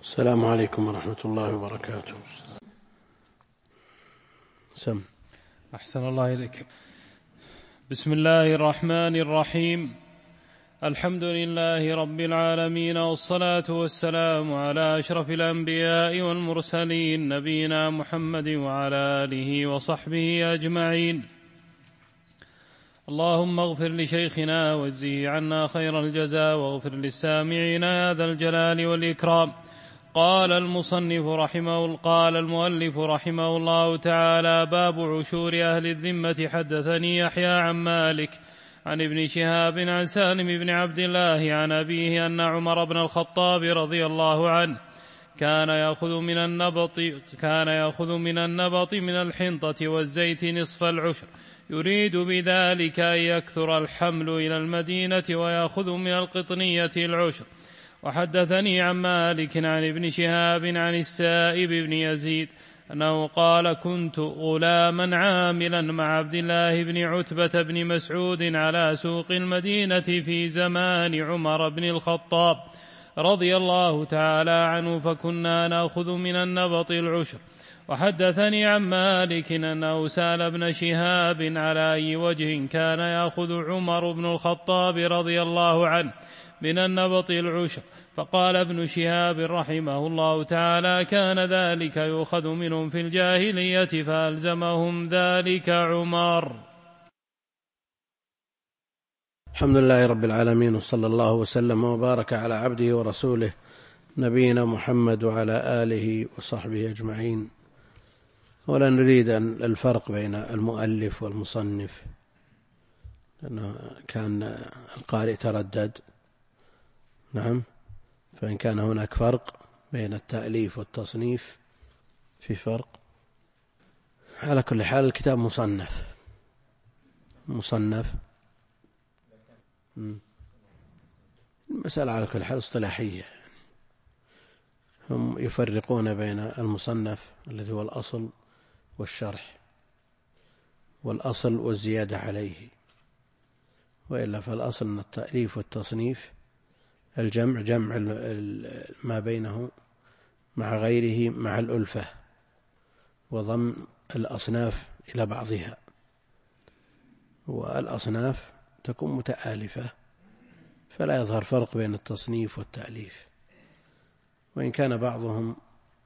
السلام عليكم ورحمة الله وبركاته. سم. أحسن الله إليك. بسم الله الرحمن الرحيم. الحمد لله رب العالمين، والصلاة والسلام على أشرف الأنبياء والمرسلين، نبينا محمد وعلى آله وصحبه أجمعين. اللهم اغفر لشيخنا واجزه عنا خير الجزاء، واغفر للسامعين يا ذا الجلال والإكرام. قال المؤلف رحمه الله تعالى: باب عشور أهل الذمة. حدثني يحيى عن مالك عن ابن شهاب عن سالم بن عبد الله عن أبيه أن عمر بن الخطاب رضي الله عنه كان يأخذ من النبط من الحنطة والزيت نصف العشر، يريد بذلك أن يكثر الحمل إلى المدينة، ويأخذ من القطنية العشر. وحدثني عن مالك عن ابن شهاب عن السائب بن يزيد أنه قال: كنت غلاما عاملا مع عبد الله بن عتبة بن مسعود على سوق المدينة في زمان عمر بن الخطاب رضي الله تعالى عنه، فكنا نأخذ من النبط العشر. وحدثني عن مالك أنه سأل ابن شهاب على أي وجه كان يأخذ عمر بن الخطاب رضي الله عنه من النبط العشر، فقال ابن شهاب رحمه الله تعالى: كان ذلك يؤخذ منهم في الجاهلية فألزمهم ذلك عمر. الحمد لله رب العالمين، وصلى الله وسلم وبارك على عبده ورسوله نبينا محمد وعلى آله وصحبه أجمعين. ولا نريد الفرق بين المؤلف والمصنف، لأنه كان القارئ تردد. نعم، فإن كان هناك فرق بين التأليف والتصنيف في فرق. على كل حال الكتاب مصنف. المسألة على كل حال اصطلاحية، هم يفرقون بين المصنف الذي هو الأصل والشرح، والأصل والزيادة عليه، وإلا فالأصل أن التأليف والتصنيف الجمع، جمع ما بينه مع غيره مع الألفة، وضم الأصناف إلى بعضها، والأصناف تكون متآلفة، فلا يظهر فرق بين التصنيف والتأليف. وإن كان بعضهم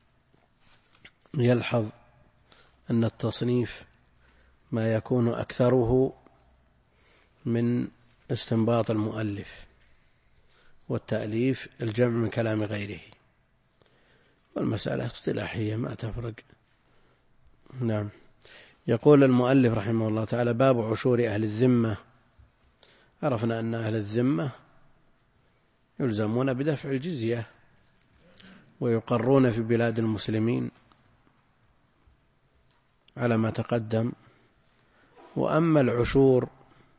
يلحظ أن التصنيف ما يكون أكثره من استنباط المؤلف، والتأليف الجمع من كلام غيره، والمسألة اصطلاحية ما تفرق. نعم. يقول المؤلف رحمه الله تعالى: باب عشور أهل الذمة. عرفنا أن أهل الذمة يلزمون بدفع الجزية ويقرون في بلاد المسلمين على ما تقدم. وأما العشور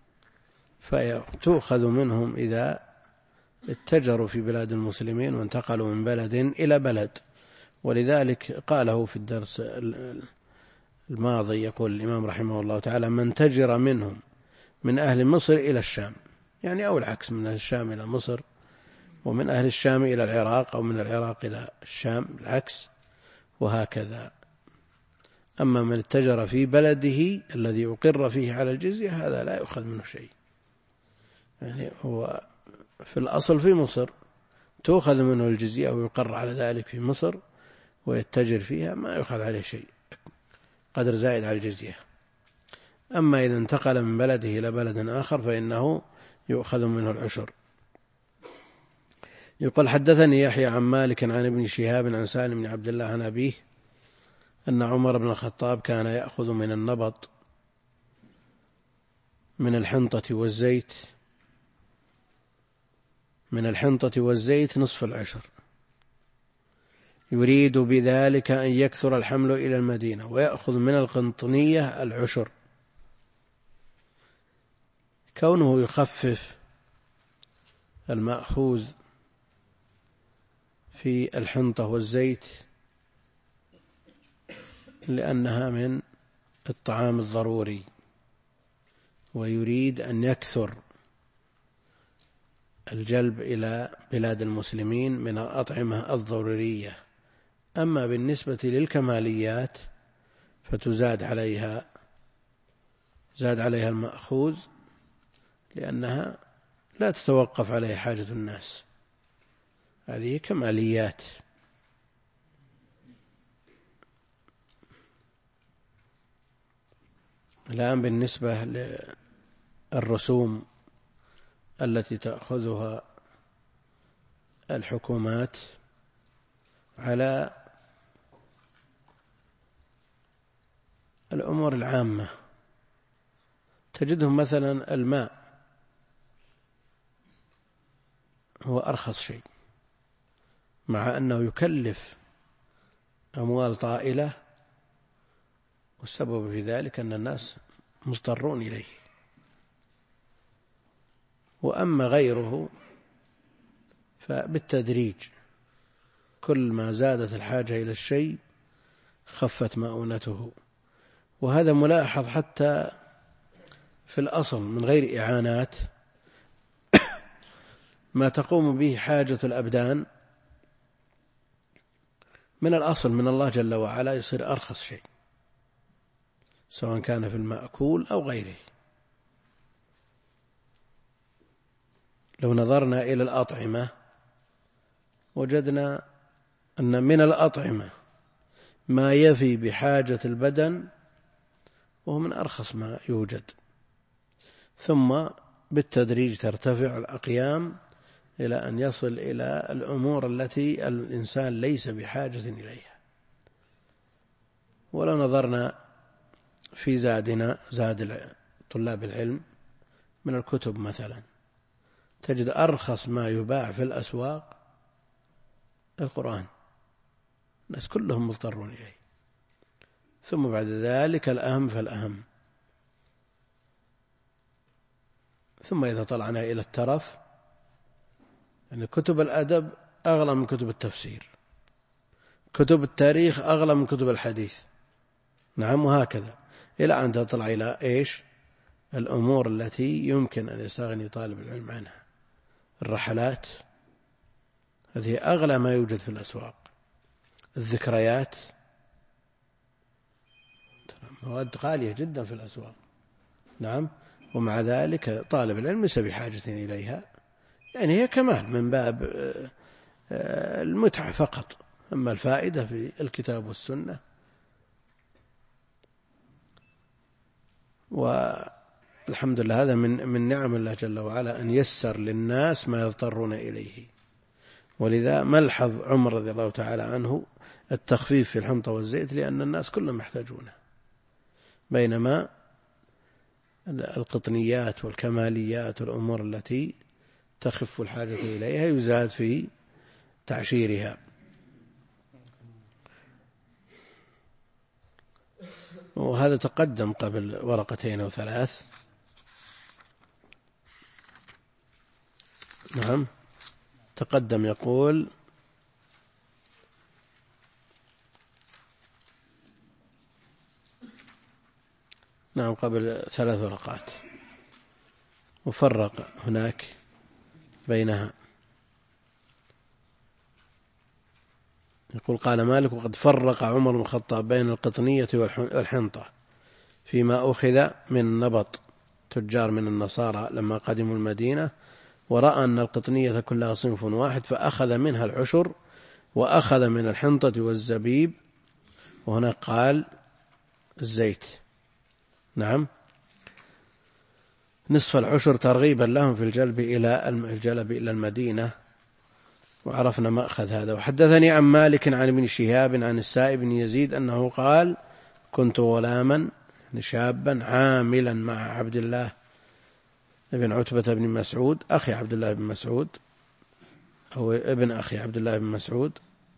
فتؤخذ منهم إذا اتجروا في بلاد المسلمين وانتقلوا من بلد إلى بلد. ولذلك قاله في الدرس الماضي، يقول الإمام رحمه الله تعالى: من تجر منهم من أهل مصر إلى الشام، يعني أو العكس، من أهل الشام إلى مصر، ومن أهل الشام إلى العراق، أو من العراق إلى الشام العكس، وهكذا. أما من اتجر في بلده الذي أقر فيه على الجزية هذا لا يؤخذ منه شيء، يعني هو في الأصل في مصر تؤخذ منه الجزية ويقر على ذلك في مصر ويتجر فيها، ما يؤخذ عليه شيء قدر زائد على الجزية. أما إذا انتقل من بلده إلى بلد آخر فإنه يؤخذ منه العشر. يقول: حدثني يحيى عن مالك عن ابن شهاب عن سالم بن عبد الله عن أبيه أن عمر بن الخطاب كان يأخذ من النبط من الحنطة والزيت نصف العشر، يريد بذلك أن يكثر الحمل إلى المدينة، ويأخذ من القنطنية العشر. كونه يخفف المأخوذ في الحنطة والزيت لأنها من الطعام الضروري، ويريد أن يكثر الجلب إلى بلاد المسلمين من الأطعمة الضرورية. أما بالنسبة للكماليات فتزاد عليها المأخوذ، لأنها لا تتوقف عليها حاجة الناس، هذه كماليات. الآن بالنسبة للرسوم التي تأخذها الحكومات على الأمور العامة، تجدهم مثلا الماء هو أرخص شيء، مع أنه يكلف أموال طائلة، والسبب في ذلك أن الناس مضطرون إليه. وأما غيره فبالتدريج، كل ما زادت الحاجة إلى الشيء خفت مؤونته. وهذا ملاحظ حتى في الأصل من غير إعانات، ما تقوم به حاجة الأبدان من الأصل من الله جل وعلا يصير أرخص شيء، سواء كان في المأكول أو غيره. لو نظرنا إلى الأطعمة وجدنا أن من الأطعمة ما يفي بحاجة البدن وهو من أرخص ما يوجد، ثم بالتدريج ترتفع الأقيام إلى أن يصل إلى الأمور التي الإنسان ليس بحاجة إليها. ولو نظرنا في زادنا، زاد طلاب العلم، من الكتب مثلا تجد أرخص ما يباع في الأسواق القرآن، الناس كلهم مضطرون إليه. ثم بعد ذلك الأهم فالأهم. ثم إذا طلعنا إلى الترف، يعني كتب الأدب أغلى من كتب التفسير، كتب التاريخ أغلى من كتب الحديث، نعم، وهكذا إلى أن تطلع إلى إيش؟ الأمور التي يمكن أن يستغني طالب العلم عنها. الرحلات هذه أغلى ما يوجد في الأسواق، الذكريات مواد غالية جدا في الأسواق، نعم، ومع ذلك طالب العلم ليس بحاجة إليها، يعني هي كمال من باب المتعة فقط، أما الفائدة في الكتاب والسنة. والحمد لله هذا من نعم الله جل وعلا أن يسر للناس ما يضطرون إليه. ولذا ملحظ عمر رضي الله تعالى عنه التخفيف في الحنطة والزيت، لأن الناس كلهم يحتاجونه، بينما القطنيات والكماليات والأمور التي تخف الحاجة إليها يزاد في تعشيرها. وهذا تقدم قبل ورقتين أو ثلاث، نعم تقدم، يقول نعم قبل 3 ورقات، وفرق هناك بينها. يقول قال مالك: وقد فرق عمر بن الخطاب بين القطنية والحنطة فيما أخذ من نبط تجار من النصارى لما قدموا المدينة، ورأى أن القطنية كلها صنف واحد فأخذ منها العشر، وأخذ من الحنطة والزبيب، وهنا قال الزيت، نعم، نصف العشر ترغيبا لهم في الجلب إلى المدينة. وعرفنا مأخذ هذا. وحدثني عن مالك عن ابن شهاب عن السائب بن يزيد أنه قال: كنت غلاما شابا عاملا مع عبد الله ابن عتبة بن مسعود أخي عبد الله بن مسعود، أو ابن أخي عبد الله بن مسعود،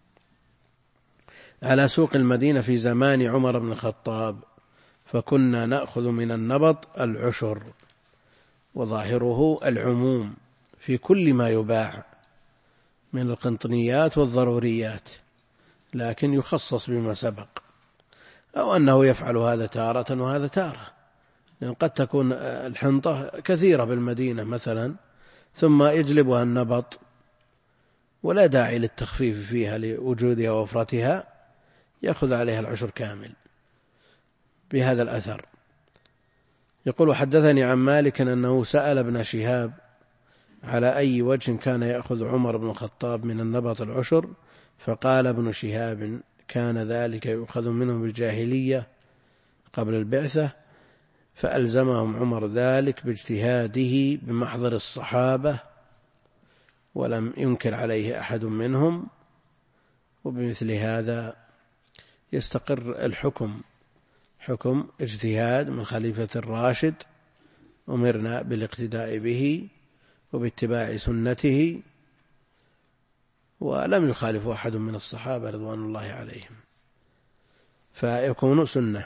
على سوق المدينة في زمان عمر بن الخطاب، فكنا نأخذ من النبط العشر، وظاهره العموم في كل ما يباع من القنطنيات والضروريات، لكن يخصص بما سبق، أو أنه يفعل هذا تارة وهذا تارة، لأن قد تكون الحنطة كثيرة بالمدينة مثلا، ثم يجلبها النبط ولا داعي للتخفيف فيها لوجودها ووفرتها، يأخذ عليها العشر كامل بهذا الأثر. يقول: حدثني عن مالك أنه سأل ابن شهاب على أي وجه كان يأخذ عمر بن الخطاب من النبط العشر، فقال ابن شهاب: كان ذلك يؤخذ منهم بالجاهلية قبل البعثة، فألزمهم عمر ذلك باجتهاده بمحضر الصحابة ولم ينكر عليه أحد منهم. وبمثل هذا يستقر الحكم، حكم اجتهاد من خليفة الراشد، أمرنا بالاقتداء به وباتباع سنته، ولم يخالف أحد من الصحابة رضوان الله عليهم، فيكون سنة.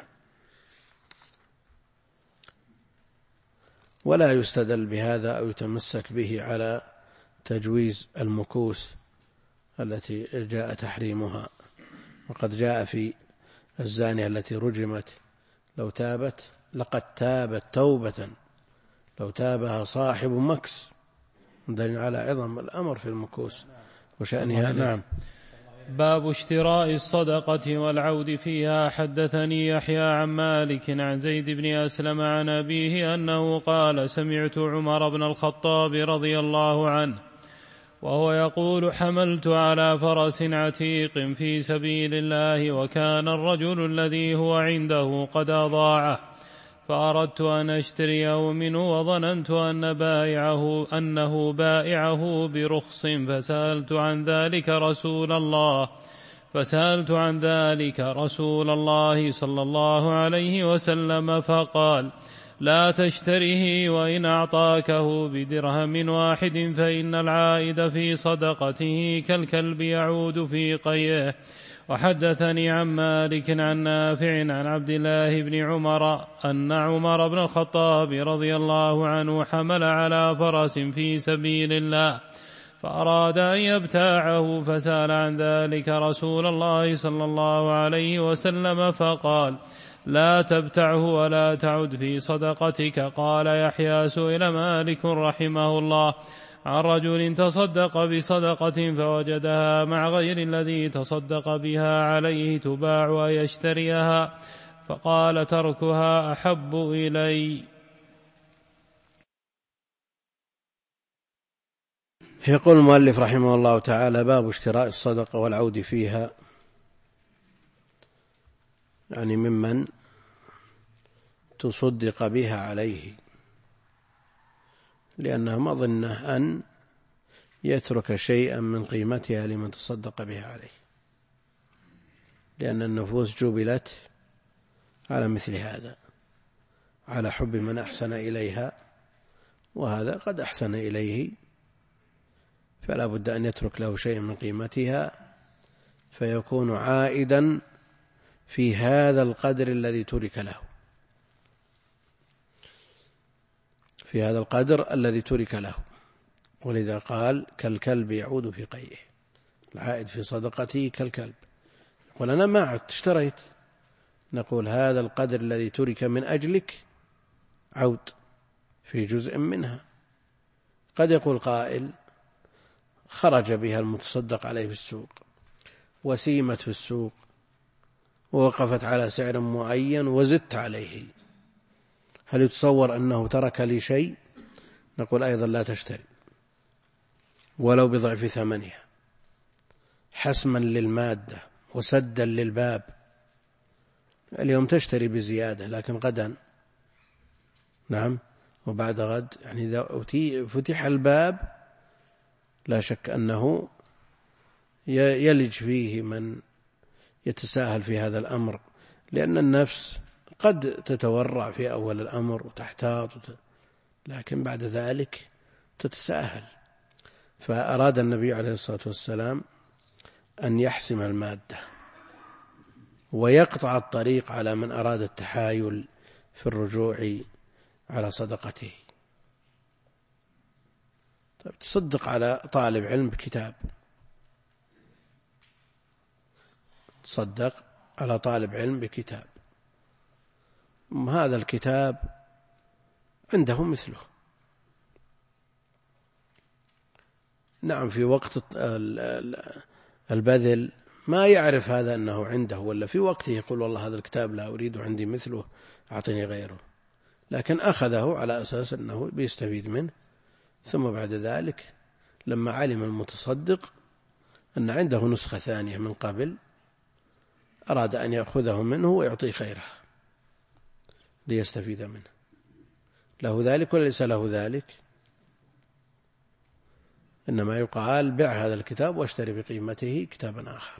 ولا يستدل بهذا أو يتمسك به على تجويز المكوس التي جاء تحريمها. وقد جاء في الزانية التي رجمت لو تابت لقد تابت توبة لو تابها صاحب مكس، دليل على عظم الأمر في المكوس وشأنها. نعم. باب اشتراء الصدقة والعود فيها. حدثني يحيى عن مالك عن زيد بن أسلم عن أبيه أنه قال: سمعت عمر بن الخطاب رضي الله عنه وهو يقول: حملت على فرس عتيق في سبيل الله، وكان الرجل الذي هو عنده قد أضاعه، فأردت أن أشتريه منه، وظننت أنه بائعه برخص، فسألت عن ذلك رسول الله صلى الله عليه وسلم، فقال: لا تشتره، وإن أعطاكه بدرهم واحد فإن العائد في صدقته كالكلب يعود في قيئه. وحدثني عن مالك عن نافع عن عبد الله بن عمر أن عمر بن الخطاب رضي الله عنه حمل على فرس في سبيل الله، فأراد أن يبتاعه، فسأل عن ذلك رسول الله صلى الله عليه وسلم، فقال: لا تبتعه ولا تعد في صدقتك. قال يحيى: سئل مالك رحمه الله عن رجل تصدق بصدقة فوجدها مع غير الذي تصدق بها عليه تباع ويشتريها، فقال: تركها أحب إلي. يقول المؤلف رحمه الله تعالى: باب اشتراء الصدقة والعود فيها، يعني ممن تصدق بها عليه، لأنه مظنة أن يترك شيئا من قيمتها لمن تصدق بها عليه، لأن النفوس جبلت على مثل هذا، على حب من أحسن إليها، وهذا قد أحسن إليه، فلا بد أن يترك له شيء من قيمتها، فيكون عائدا في هذا القدر الذي ترك له، في هذا القدر الذي ترك له. ولذا قال: كالكلب يعود في قيئه، العائد في صدقته كالكلب. يقول: أنا ما عدت، اشتريت. نقول: هذا القدر الذي ترك من أجلك عود في جزء منها. قد يقول قائل: خرج بها المتصدق عليه في السوق، وسيمت في السوق، ووقفت على سعر معين وزدت عليه، هل يتصور أنه ترك لي شيء؟ نقول: أيضا لا تشتري ولو بضعف ثمنها، حسما للمادة وسدا للباب. اليوم تشتري بزيادة، لكن غدا نعم وبعد غد، يعني إذا فتح الباب لا شك أنه يلج فيه من يتساهل في هذا الأمر، لأن النفس قد تتورع في أول الأمر وتحتاط، لكن بعد ذلك تتساهل. فأراد النبي عليه الصلاة والسلام أن يحسم المادة ويقطع الطريق على من أراد التحايل في الرجوع على صدقته. تصدق على طالب علم بكتاب، تصدق على طالب علم بكتاب، هذا الكتاب عنده مثله، نعم في وقت البذل ما يعرف هذا أنه عنده، ولا في وقته يقول والله هذا الكتاب لا أريد عندي مثله أعطني غيره، لكن أخذه على أساس أنه بيستفيد منه. ثم بعد ذلك لما علم المتصدق أن عنده نسخة ثانية من قبل أراد أن يأخذه منه ويعطي خيره ليستفيد منه. له ذلك ولا ليس له ذلك؟ إنما يقال بع هذا الكتاب واشتري بقيمته كتابا آخر.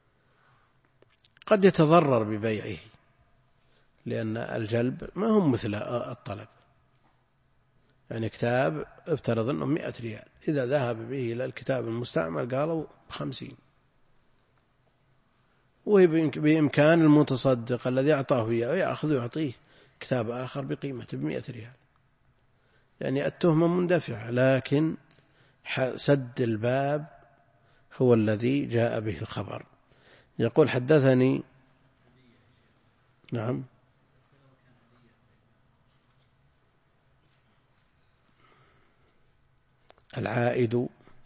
قد يتضرر ببيعه لأن الجلب ما هم مثل الطلب. يعني كتاب افترض أنه 100 ريال، إذا ذهب به إلى الكتاب المستعمل قالوا 50، وهي بإمكان المتصدق الذي أعطاه إياه يأخذ ويعطيه كتاب آخر بقيمته 100 ريال. يعني التهمة مندفعة، لكن سد الباب هو الذي جاء به الخبر. يقول حدثني نعم العائد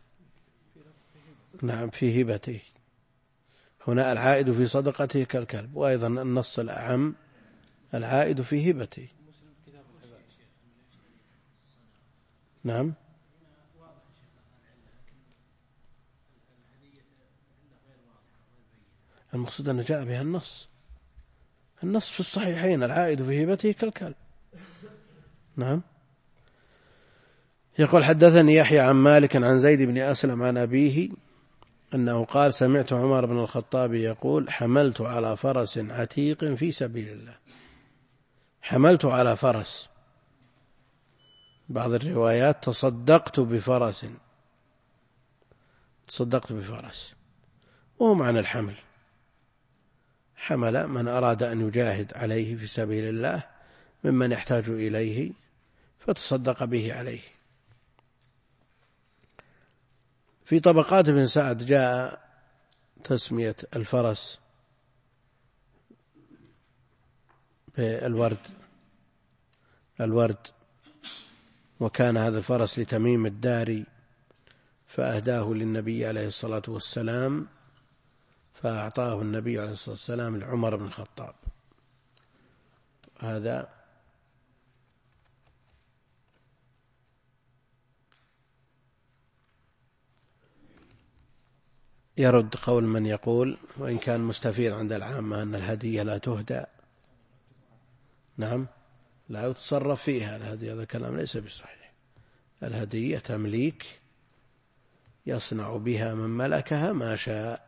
نعم في هبته، هنا العائد في صدقته كالكلب، وأيضا النص الأعم العائد في هبته. نعم المقصود أن جاء بها النص في الصحيحين العائد في هبته كالكلب. نعم. يقول حدثني يحيى عن مالك عن زيد بن أسلم عن أبيه أنه قال سمعت عمر بن الخطاب يقول حملت على فرس عتيق في سبيل الله. حملت على فرس، بعض الروايات تصدقت بفرس، وهو معنى الحمل. حمل من أراد أن يجاهد عليه في سبيل الله ممن يحتاج إليه فتصدق به عليه. في طبقات ابن سعد جاء تسمية الفرس بالورد، وكان هذا الفرس لتميم الداري فأهداه للنبي عليه الصلاة والسلام، فأعطاه النبي عليه الصلاة والسلام لعمر بن الخطاب. هذا يرد قول من يقول وإن كان مستفيد عند العامة أن الهدية لا تهدى، نعم لا يتصرف فيها الهدية، هذا الكلام ليس بصحيح. الهدية تمليك يصنع بها من ملكها ما شاء.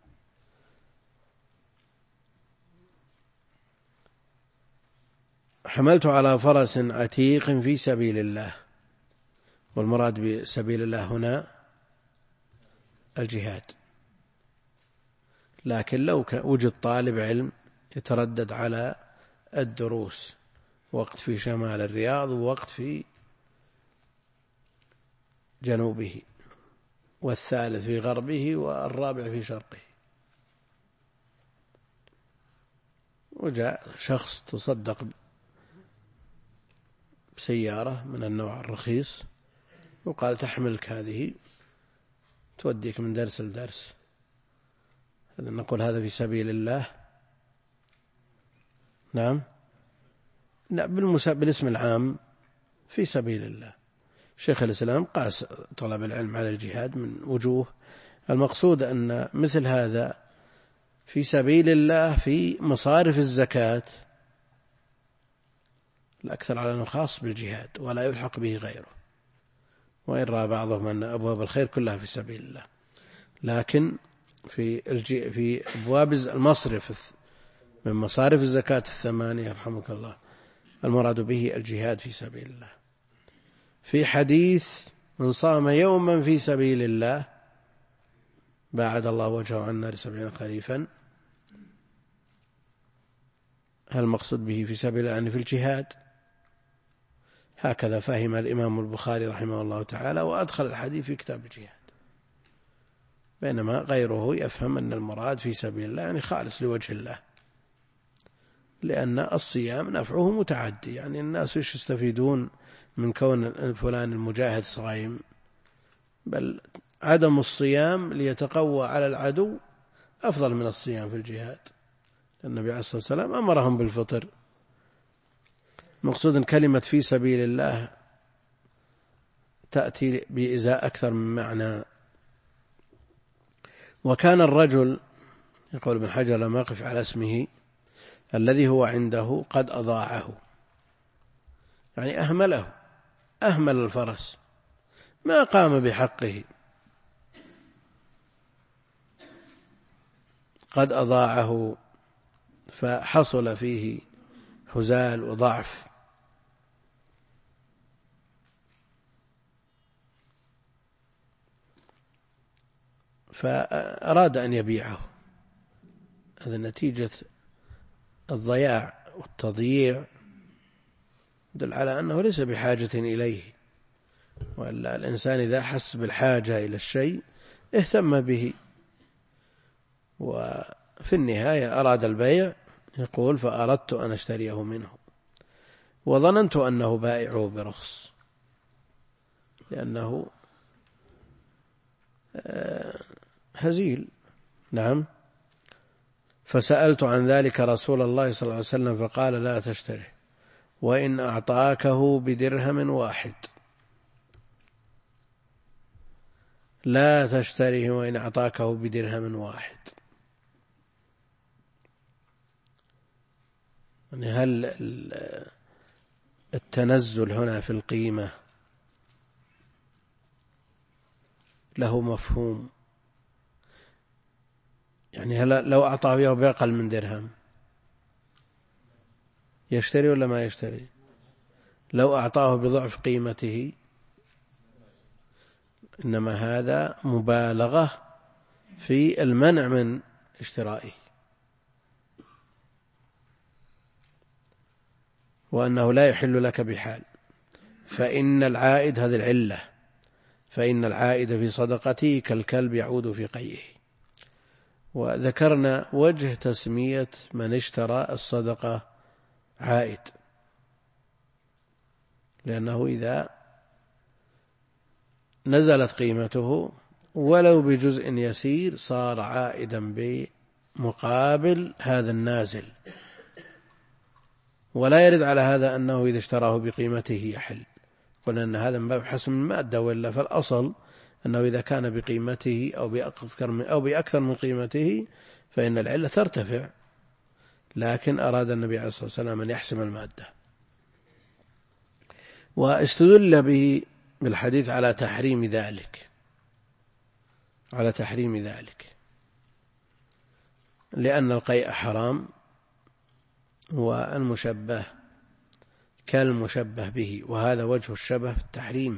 حملت على فرس عتيق في سبيل الله، والمراد بسبيل الله هنا الجهاد. لكن لو وجد طالب علم يتردد على الدروس، وقت في شمال الرياض ووقت في جنوبه، والثالث في غربه والرابع في شرقه، وجاء شخص تصدق بسيارة من النوع الرخيص وقال تحملك هذه توديك من درس لدرس، نقول هذا في سبيل الله؟ نعم بالاسم العام في سبيل الله. شيخ الإسلام قاس طلب العلم على الجهاد من وجوه. المقصود أن مثل هذا في سبيل الله في مصارف الزكاة الأكثر على أنه خاص بالجهاد ولا يلحق به غيره، وإن رأى بعضهم أن أبواب الخير كلها في سبيل الله، لكن في أبواب المصرف من مصارف الزكاة 8 رحمك الله المراد به الجهاد في سبيل الله. في حديث من صام يوما في سبيل الله باعد الله وجهه عن النار 70 خريفا. هل المقصود به في سبيل الله يعني في الجهاد؟ هكذا فهم الإمام البخاري رحمه الله تعالى، وأدخل الحديث في كتاب الجهاد، بينما غيره يفهم أن المراد في سبيل الله يعني خالص لوجه الله، لأن الصيام نفعه متعدي. يعني الناس يستفيدون من كون فلان المجاهد صائم، بل عدم الصيام ليتقوى على العدو أفضل من الصيام في الجهاد. النبي عليه الصلاة والسلام أمرهم بالفطر. مقصود كلمة في سبيل الله تأتي بإزاء أكثر من معنى. وكان الرجل يقول ابن حجر لما يقف على اسمه الذي هو عنده قد أضاعه، يعني أهمل الفرس، ما قام بحقه، قد أضاعه، فحصل فيه هزال وضعف. فأراد أن يبيعه. هذا نتيجة الضياع والتضييع، دل على أنه ليس بحاجة إليه، وإلا الإنسان إذا حس بالحاجة إلى الشيء اهتم به. وفي النهاية أراد البيع، يقول فأردت أن أشتريه منه وظننت أنه بائعه برخص، لأنه هزيل. نعم. فسألت عن ذلك رسول الله صلى الله عليه وسلم فقال لا تشتره وإن أعطاكه بدرهم واحد، لا تشتره وإن أعطاكه بدرهم واحد. يعني هل التنزل هنا في القيمة له مفهوم؟ يعني لو أعطاه بأقل من درهم يشتري ولا ما يشتري؟ لو أعطاه بضعف قيمته، إنما هذا مبالغة في المنع من اشترائه، وأنه لا يحل لك بحال. فإن العائد، هذه العلة، فإن العائد في صدقته كالكلب يعود في قيئه. وذكرنا وجه تسمية من اشترى الصدقة عائد، لأنه إذا نزلت قيمته ولو بجزء يسير صار عائدا بمقابل هذا النازل، ولا يرد على هذا أنه إذا اشتراه بقيمته يحل. قلنا أن هذا من باب حسم المادة، وإلا فالأصل أنه إذا كان بقيمته أو بأكثر من قيمته فإن العلة ترتفع، لكن أراد النبي عليه الصلاة والسلام أن يحسم المادة. واستدل به بالحديث على تحريم ذلك، لأن القيء حرام، والمشبه كالمشبه به، وهذا وجه الشبه في التحريم.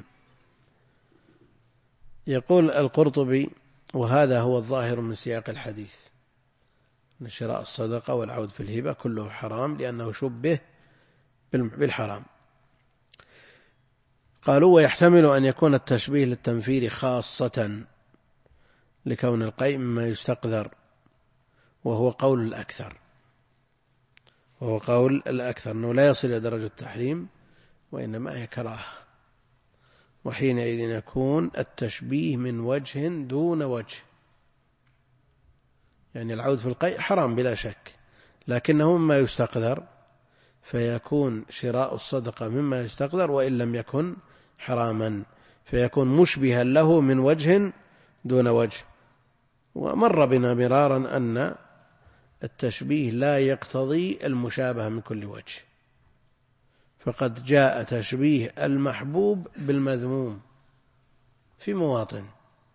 يقول القرطبي وهذا هو الظاهر من سياق الحديث، أن شراء الصدقة والعود في الهبة كله حرام لأنه شبه بالحرام. قالوا ويحتمل أن يكون التشبيه للتنفير خاصة لكون القيء مما يستقذر، وهو قول الأكثر أنه لا يصل إلى درجة التحريم وإنما هي كراهة، وحينئذ يكون التشبيه من وجه دون وجه. يعني العود في القيء حرام بلا شك، لكنه مما يستقذر، فيكون شراء الصدقة مما يستقذر وإن لم يكن حراما، فيكون مشبها له من وجه دون وجه. ومر بنا مرارا أن التشبيه لا يقتضي المشابهة من كل وجه، فقد جاء تشبيه المحبوب بالمذموم في مواطن،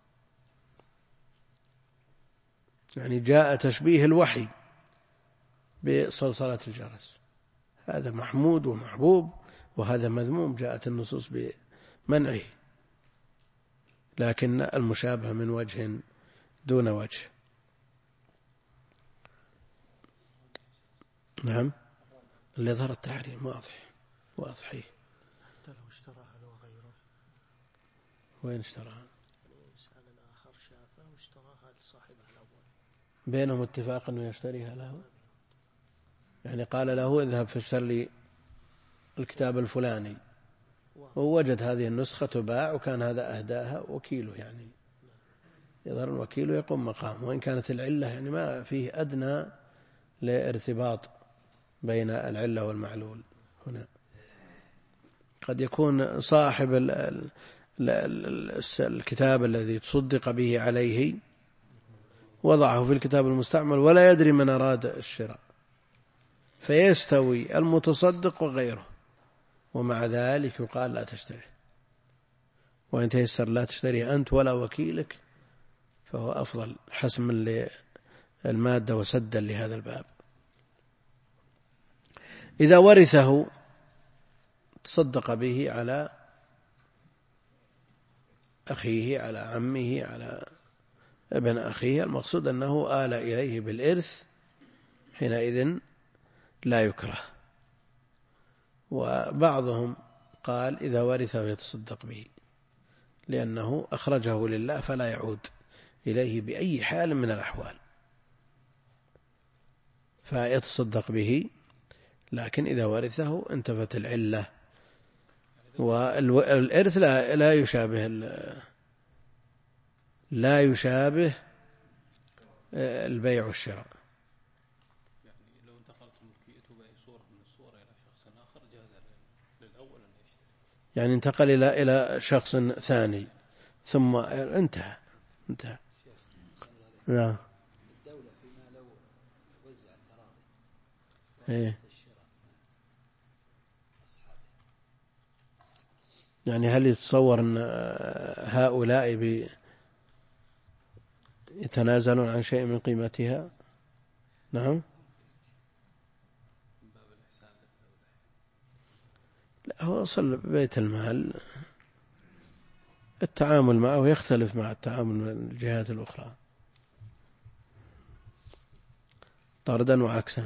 يعني جاء تشبيه الوحي بصلصلة الجرس، هذا محمود ومحبوب، وهذا مذموم، جاءت النصوص بمنعه، لكن المشابهة من وجه دون وجه. نعم. اللي يظهر التحريم واضح. حتى لو اشتراها له غيره. وين اشتراها؟ الإنسان الآخر شافه واشتراها لصاحبها الأول، بينهم اتفاق أنه يشتريها له، يعني قال له اذهب فاشتر لي الكتاب الفلاني، ووجد هذه النسخة تباع وكان هذا أهداها وكيله، يعني يظهر الوكيل ويقوم مقام، وإن كانت العلة يعني ما فيه أدنى لارتباط بين العلة والمعلول. هنا قد يكون صاحب الكتاب الذي تصدق به عليه وضعه في الكتاب المستعمل ولا يدري من أراد الشراء، فيستوي المتصدق وغيره، ومع ذلك يقال لا تشتري، وإن تيسر لا تشتري أنت ولا وكيلك فهو أفضل حسما للمادة وسدا لهذا الباب. إذا ورثه تصدق به على أخيه، على عمه، على ابن أخيه، المقصود أنه آل إليه بالإرث، حينئذ لا يكره. وبعضهم قال إذا ورثه يتصدق به لأنه أخرجه لله فلا يعود إليه بأي حال من الأحوال، فيتصدق به، لكن إذا ورثه انتفت العلة. والإرث لا يشابه البيع والشراء. يعني لو انتقلت ملكيته بأي صورة من الصور إلى شخص آخر جاز للأول أن يشتري، يعني انتقل إلى شخص ثاني ثم انتهى. لا. الدولة فيما لو وزعت أراضي إيه. يعني هل يتصور أن هؤلاء يتنازلون عن شيء من قيمتها؟ نعم. لا، هو أصل بيت المال التعامل معه يختلف مع التعامل مع الجهات الأخرى طردا وعكسا.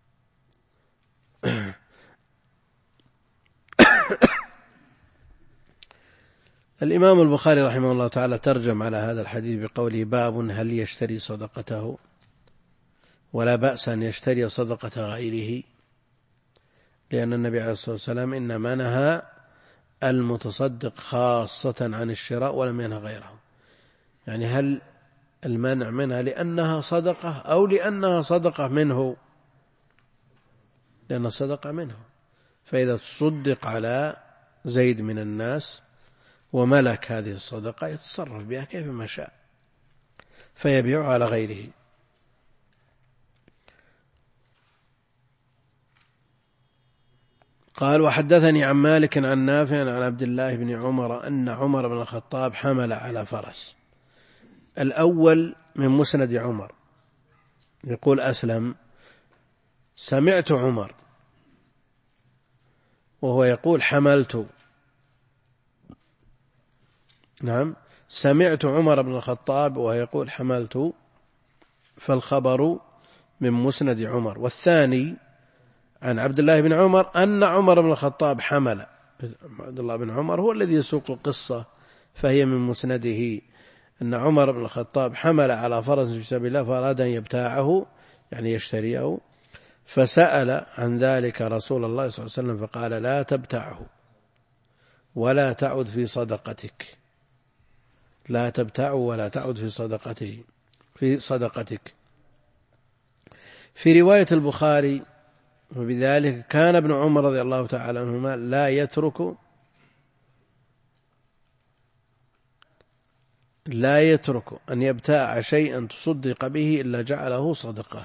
الإمام البخاري رحمه الله تعالى ترجم على هذا الحديث بقوله باب هل يشتري صدقته، ولا بأس أن يشتري صدقة غيره، لأن النبي عليه الصلاة والسلام إنما نهى المتصدق خاصة عن الشراء ولم ينهى غيره. يعني هل المنع منها لأنها صدقة أو لأنها صدقة منه؟ لأنها صدقة منه، فإذا تصدق على زيد من الناس وملك هذه الصدقة يتصرف بها كيفما شاء فيبيع على غيره. قال وحدثني عن مالك عن نافع عن عبد الله بن عمر أن عمر بن الخطاب حمل على فرس. الأول من مسند عمر، يقول أسلم سمعت عمر وهو يقول حملت. نعم، سمعت عمر بن الخطاب وهو يقول حملت، فالخبر من مسند عمر. والثاني عن عبد الله بن عمر أن عمر بن الخطاب حمل. عبد الله بن عمر هو الذي يسوق القصة، فهي من مسنده أن عمر بن الخطاب حمل على فرس في سبيل الله فأراد أن يبتاعه يعني يشتريه، فسأل عن ذلك رسول الله صلى الله عليه وسلم فقال لا تبتعه ولا تعد في صدقتك، لا تبتعه ولا تعد في صدقتك. في رواية البخاري وبذلك كان ابن عمر رضي الله تعالى عنهما لا يترك أن يبتاع شيئا تصدق به إلا جعله صدقة.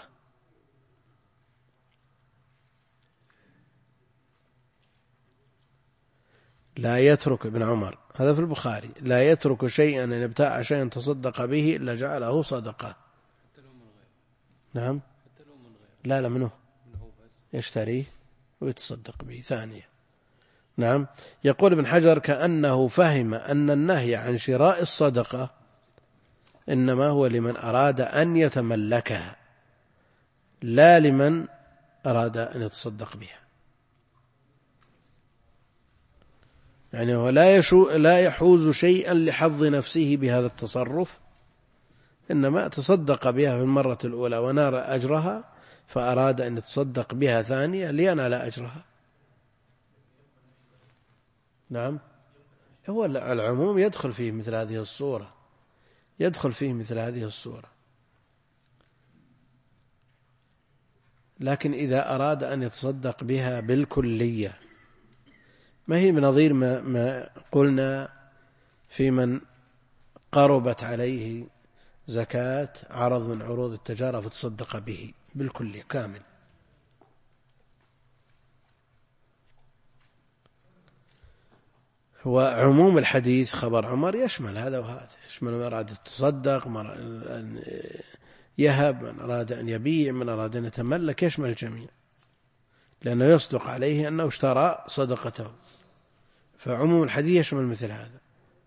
لا يترك ابن عمر، هذا في البخاري، لا يترك شيئا أن يبتاع شيئا تصدق به إلا جعله صدقة. نعم، لا منه يشتريه ويتصدق به ثانية. نعم. يقول ابن حجر كأنه فهم أن النهي عن شراء الصدقة إنما هو لمن أراد أن يتملكها لا لمن أراد أن يتصدق بها. يعني هو لا يحوز شيئا لحظ نفسه بهذا التصرف، إنما تصدق بها في المرة الأولى ونال أجرها، فأراد أن يتصدق بها ثانية لينال أجرها. نعم، هو العموم يدخل فيه مثل هذه الصورة، يدخل فيه مثل هذه الصورة. لكن إذا أراد أن يتصدق بها بالكلية، ما هي بنظير ما قلنا في من قربت عليه زكاة عرض من عروض التجارة فتصدق به بالكلية كامل. وعموم الحديث خبر عمر يشمل هذا وهذا، يشمل من أراد يتصدق، من أن يهب، من أراد أن يبيع، من أراد أن يتملك، يشمل الجميع، لأنه يصدق عليه أنه اشترى صدقته، فعموم الحديث يشمل مثل هذا.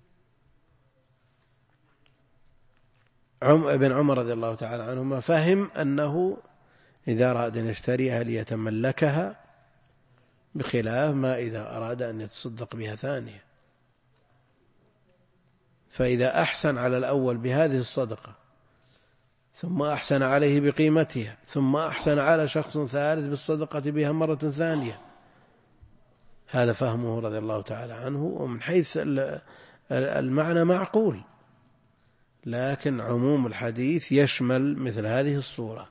ابن عمر رضي الله تعالى عنهما فهم أنه إذا أراد أن يشتريها ليتملكها، بخلاف ما إذا أراد أن يتصدق بها ثانية. فإذا أحسن على الأول بهذه الصدقة، ثم أحسن عليه بقيمتها، ثم أحسن على شخص ثالث بالصدقة بها مرة ثانية، هذا فهمه رضي الله تعالى عنه، ومن حيث المعنى معقول، لكن عموم الحديث يشمل مثل هذه الصورة.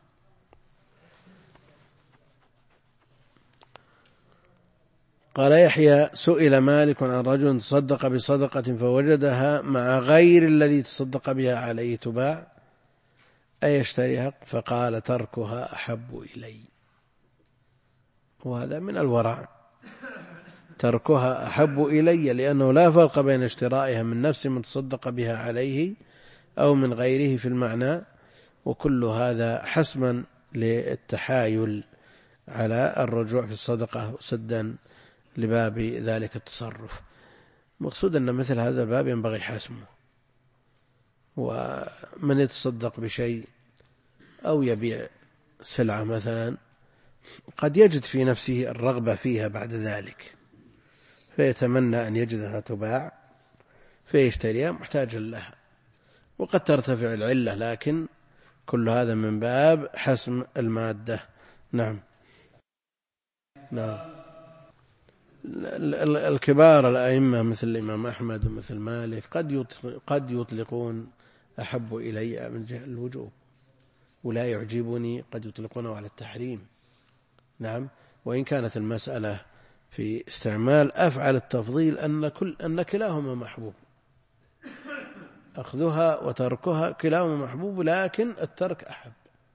قال يحيى: سئل مالك عن رجل تصدق بصدقة فوجدها مع غير الذي تصدق بها عليه تباع أيشتريها؟ فقال: تركها أحب إلي. وهذا من الورع، تركها أحب إلي، لأنه لا فرق بين اشترائها من نفس من تصدق بها عليه أو من غيره في المعنى، وكل هذا حسما للتحايل على الرجوع في الصدقة سدا لباب ذلك التصرف. مقصود أن مثل هذا الباب ينبغي حسمه، ومن يتصدق بشيء أو يبيع سلعة مثلا قد يجد في نفسه الرغبة فيها بعد ذلك، فيتمنى أن يجدها تباع فيشتريها محتاجا لها، وقد ترتفع العلة، لكن كل هذا من باب حسم المادة. نعم. الكبار الأئمة مثل الإمام أحمد ومثل مالك قد يطلقون أحب إلي من جهة الوجوب، ولا يعجبني قد يطلقونه على التحريم. نعم. وإن كانت المسألة في استعمال أفعل التفضيل أن كلاهما محبوب، أخذها وتركها كلاهما محبوب، لكن الترك أحب.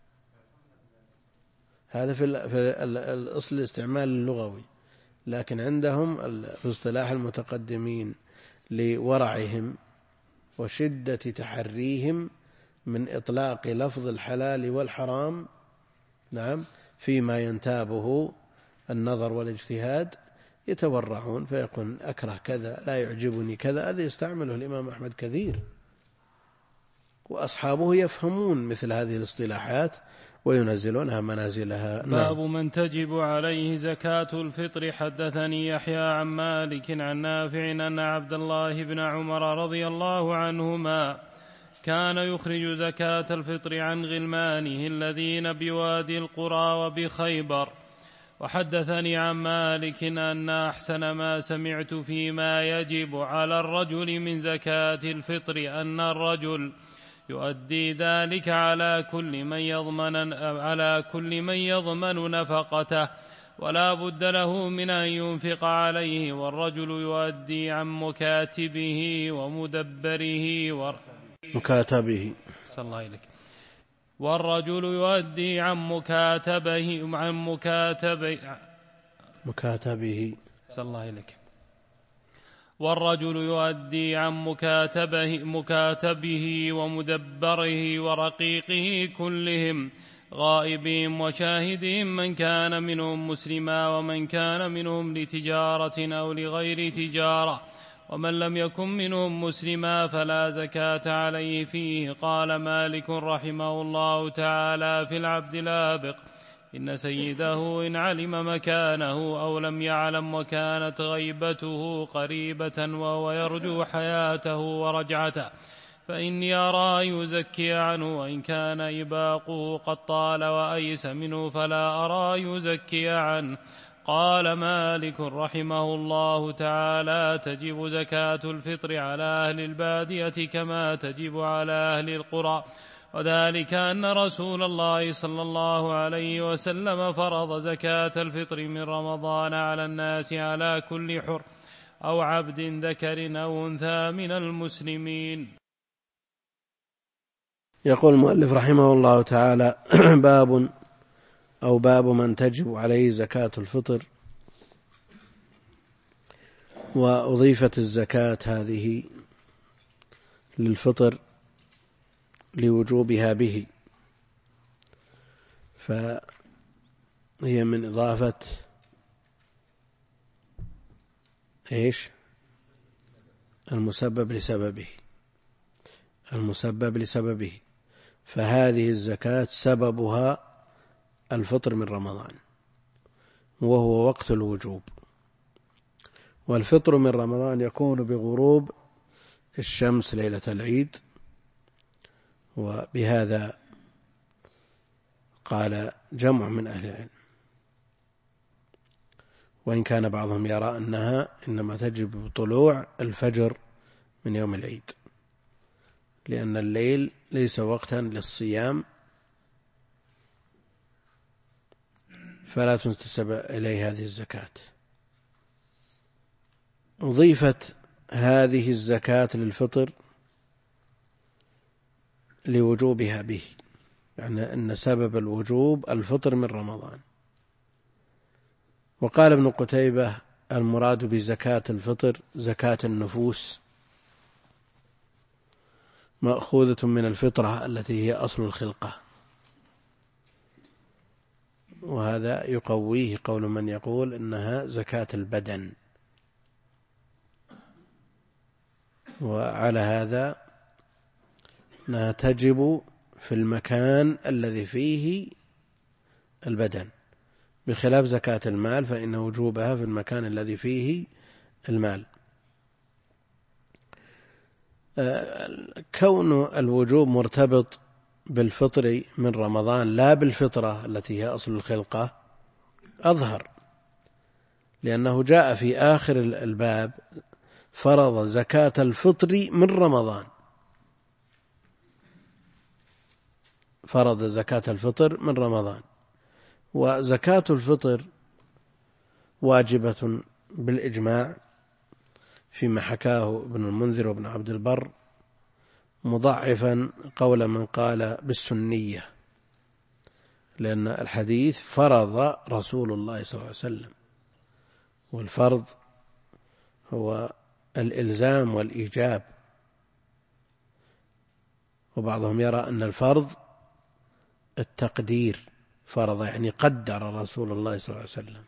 هذا في الأصل الاستعمال اللغوي، لكن عندهم في اصطلاح المتقدمين لورعهم وشدة تحريهم من إطلاق لفظ الحلال والحرام، نعم، فيما ينتابه النظر والاجتهاد، يتورعون فيقول أكره كذا، لا يعجبني كذا. هذا يستعمله الإمام أحمد كثير، وأصحابه يفهمون مثل هذه الاصطلاحات وينزلونها منازلها. باب من تجب عليه زكاة الفطر. حدثني يحيى عن مالك عن نافع أن عبد الله بن عمر رضي الله عنهما كان يخرج زكاة الفطر عن غلمانه الذين بوادي القرى وبخيبر. وحدثني عن مالك أن أحسن ما سمعت فيما يجب على الرجل من زكاة الفطر أن الرجل يؤدي ذلك على كل من يضمن نفقته، ولا بد له من أن ينفق عليه، والرجل يؤدي عن مكاتبه ومدبره والرجل يؤدي عن مكاتبه ومدبره ورقيقه كلهم، غائبهم وشاهدهم، من كان منهم مسلما ومن كان منهم لتجارة أو لغير تجارة، ومن لم يكن منهم مسلما فلا زكاة عليه فيه. قال مالك رحمه الله تعالى في العبد الآبق: إن سيده إن علم مكانه أو لم يعلم وكانت غيبته قريبة وهو يرجو حياته ورجعته فإني أرى يزكي عنه، وإن كان إباقه قد طال وأيس منه فلا أرى يزكي عنه. قال مالك رحمه الله تعالى: تجب زكاة الفطر على أهل البادية كما تجب على أهل القرى، وذلك أن رسول الله صلى الله عليه وسلم فرض زكاة الفطر من رمضان على الناس على كل حر أو عبد ذكر أو أنثى من المسلمين. يقول المؤلف رحمه الله تعالى: باب من تجب عليه زكاة الفطر. وأضيفت الزكاة هذه للفطر لوجوبها به، فهي من إضافة المسبب لسببه، فهذه الزكاة سببها الفطر من رمضان وهو وقت الوجوب، والفطر من رمضان يكون بغروب الشمس ليلة العيد، وبهذا قال جمع من أهل العلم، وإن كان بعضهم يرى أنها إنما تجب بطلوع الفجر من يوم العيد، لأن الليل ليس وقتا للصيام فلا تنتسب إليه هذه الزكاة. أضيفت هذه الزكاة للفطر لوجوبها به، يعني أن سبب الوجوب الفطر من رمضان. وقال ابن قتيبة: المراد بزكاة الفطر زكاة النفوس، مأخوذة من الفطرة التي هي أصل الخلقة. وهذا يقويه قول من يقول إنها زكاة البدن، وعلى هذا أنها تجب في المكان الذي فيه البدن، بخلاف زكاة المال فإن وجوبها في المكان الذي فيه المال. كون الوجوب مرتبط بالفطر من رمضان لا بالفطرة التي هي أصل الخلقة أظهر، لأنه جاء في آخر الباب: فرض زكاة الفطر من رمضان، فرض زكاة الفطر من رمضان. وزكاة الفطر واجبة بالإجماع فيما حكاه ابن المنذر وابن عبد البر، مضعفا قول من قال بالسنية، لأن الحديث فرض رسول الله صلى الله عليه وسلم، والفرض هو الإلزام والإيجاب. وبعضهم يرى أن الفرض التقدير، فرض يعني قدر رسول الله صلى الله عليه وسلم،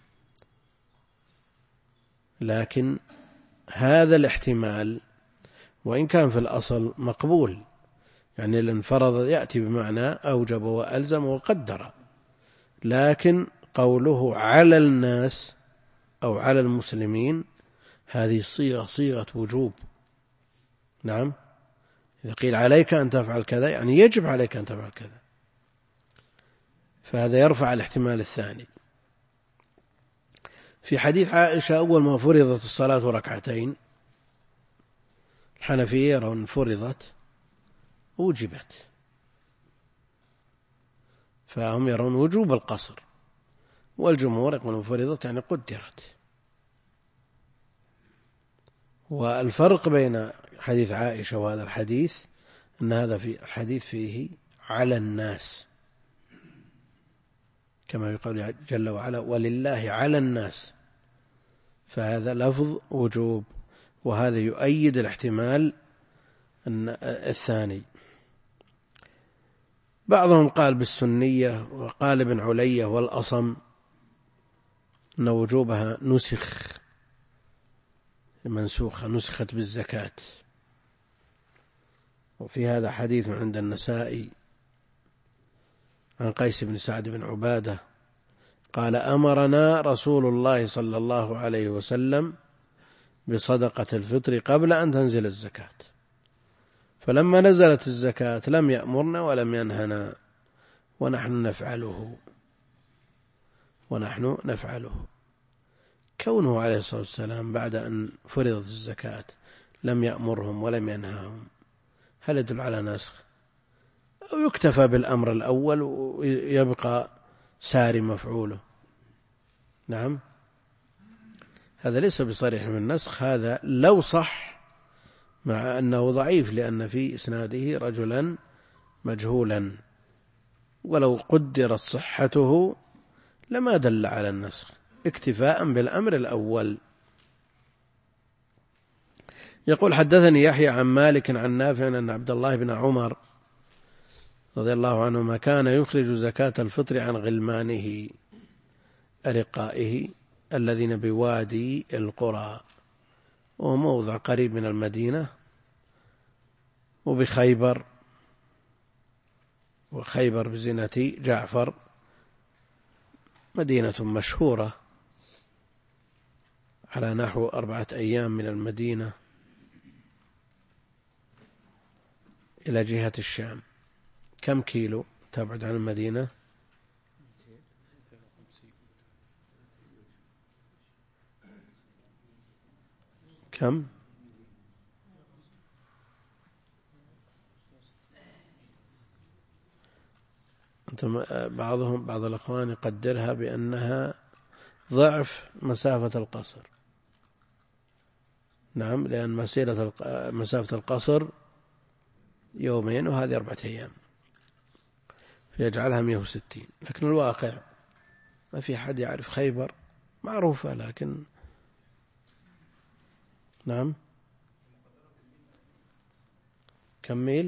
لكن هذا الاحتمال وإن كان في الأصل مقبول، يعني لأن فرض يأتي بمعنى أوجب وألزم وقدر، لكن قوله على الناس أو على المسلمين هذه صيغة وجوب. نعم، إذا قيل عليك أن تفعل كذا يعني يجب عليك أن تفعل كذا، فهذا يرفع الاحتمال الثاني. في حديث عائشة: أول ما فرضت الصلاة ركعتين، الحنفية يرون فرضت وجبت، فهم يرون وجوب القصر، والجمهور يقولون فرضت يعني قدرت. والفرق بين حديث عائشة وهذا الحديث أن هذا في الحديث فيه على الناس، كما يقول جل وعلا: ولله على الناس، فهذا لفظ وجوب، وهذا يؤيد الاحتمال الثاني. بعضهم قال بالسنية، وقال ابن علية والأصم أن وجوبها منسوخة، نسخت بالزكاة. وفي هذا حديث عند النسائي عن قيس بن سعد بن عبادة قال: أمرنا رسول الله صلى الله عليه وسلم بصدقة الفطر قبل أن تنزل الزكاة، فلما نزلت الزكاة لم يأمرنا ولم ينهنا، ونحن نفعله. كونه عليه الصلاة والسلام بعد أن فرضت الزكاة لم يأمرهم ولم ينهاهم، هل يدل على نسخ؟ أو يكتفى بالأمر الأول ويبقى ساري مفعوله؟ نعم، هذا ليس بصريح من النسخ، هذا لو صح، مع أنه ضعيف لأن في إسناده رجلا مجهولا، ولو قدرت صحته لما دل على النسخ، اكتفاء بالأمر الأول. يقول حدثني يحيى عن مالك عن نافع أن عبد الله بن عمر رضي الله عنهما كان يخرج زكاة الفطر عن غلمانه أرقائه الذين بوادي القرى، وهو موضع قريب من المدينة وبخيبر، وخيبر بزينة جعفر مدينة مشهورة على نحو 4 أيام من المدينة إلى جهة الشام. كم كيلو تبعد عن المدينة؟ كم؟ بعض الأخوان يقدرها بأنها ضعف مسافة القصر. نعم، لأن مسافة القصر 2 وهذه 4 أيام، فيجعلها 160. لكن الواقع ما في حد يعرف خيبر، معروفة لكن نعم. كم ميل؟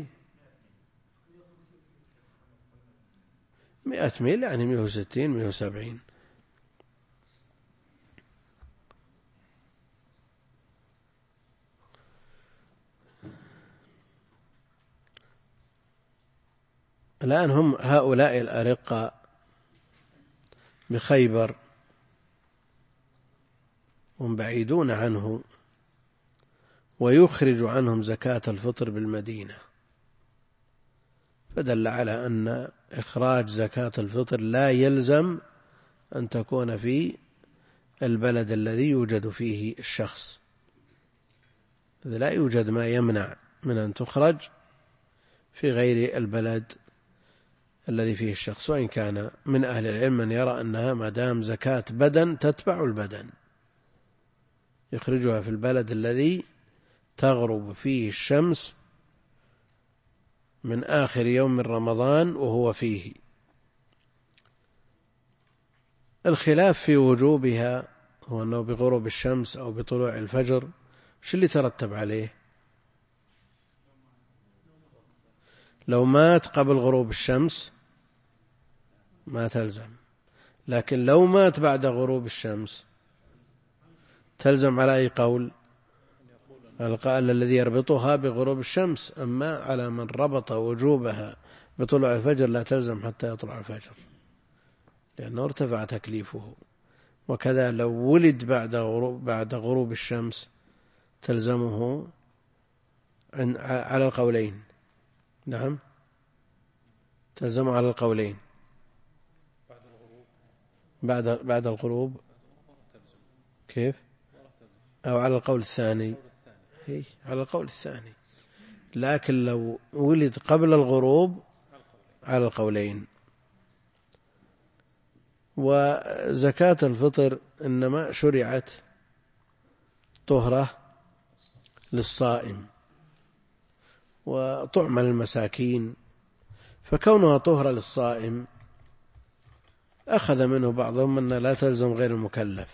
100 ميل، يعني 160 170. الآن هم هؤلاء الأرقاء بخيبر هم بعيدون عنه، ويخرج عنهم زكاة الفطر بالمدينة، فدل على أن إخراج زكاة الفطر لا يلزم أن تكون في البلد الذي يوجد فيه الشخص، إذا لا يوجد ما يمنع من أن تخرج في غير البلد الذي فيه الشخص. وإن كان من أهل العلم من يرى أنها ما دام زكاة بدن تتبع البدن، يخرجها في البلد الذي تغرب فيه الشمس من آخر يوم من رمضان وهو فيه. الخلاف في وجوبها هو أنه بغروب الشمس أو بطلوع الفجر، شو اللي ترتب عليه؟ لو مات قبل غروب الشمس ما تلزم، لكن لو مات بعد غروب الشمس تلزم. على أي قول؟ القائل الذي يربطها بغروب الشمس، أما على من ربط وجوبها بطلوع الفجر لا تلزم حتى يطلع الفجر، لأنه ارتفع تكليفه. وكذا لو ولد بعد غروب الشمس تلزمه على القولين. نعم، تلزمه على القولين، بعد الغروب كيف؟ أو على القول الثاني؟ على القول الثاني، لكن لو ولد قبل الغروب على القولين. وزكاة الفطر إنما شرعت طهرة للصائم وطعم للمساكين، فكونها طهرة للصائم أخذ منه بعضهم أن لا تلزم غير المكلف.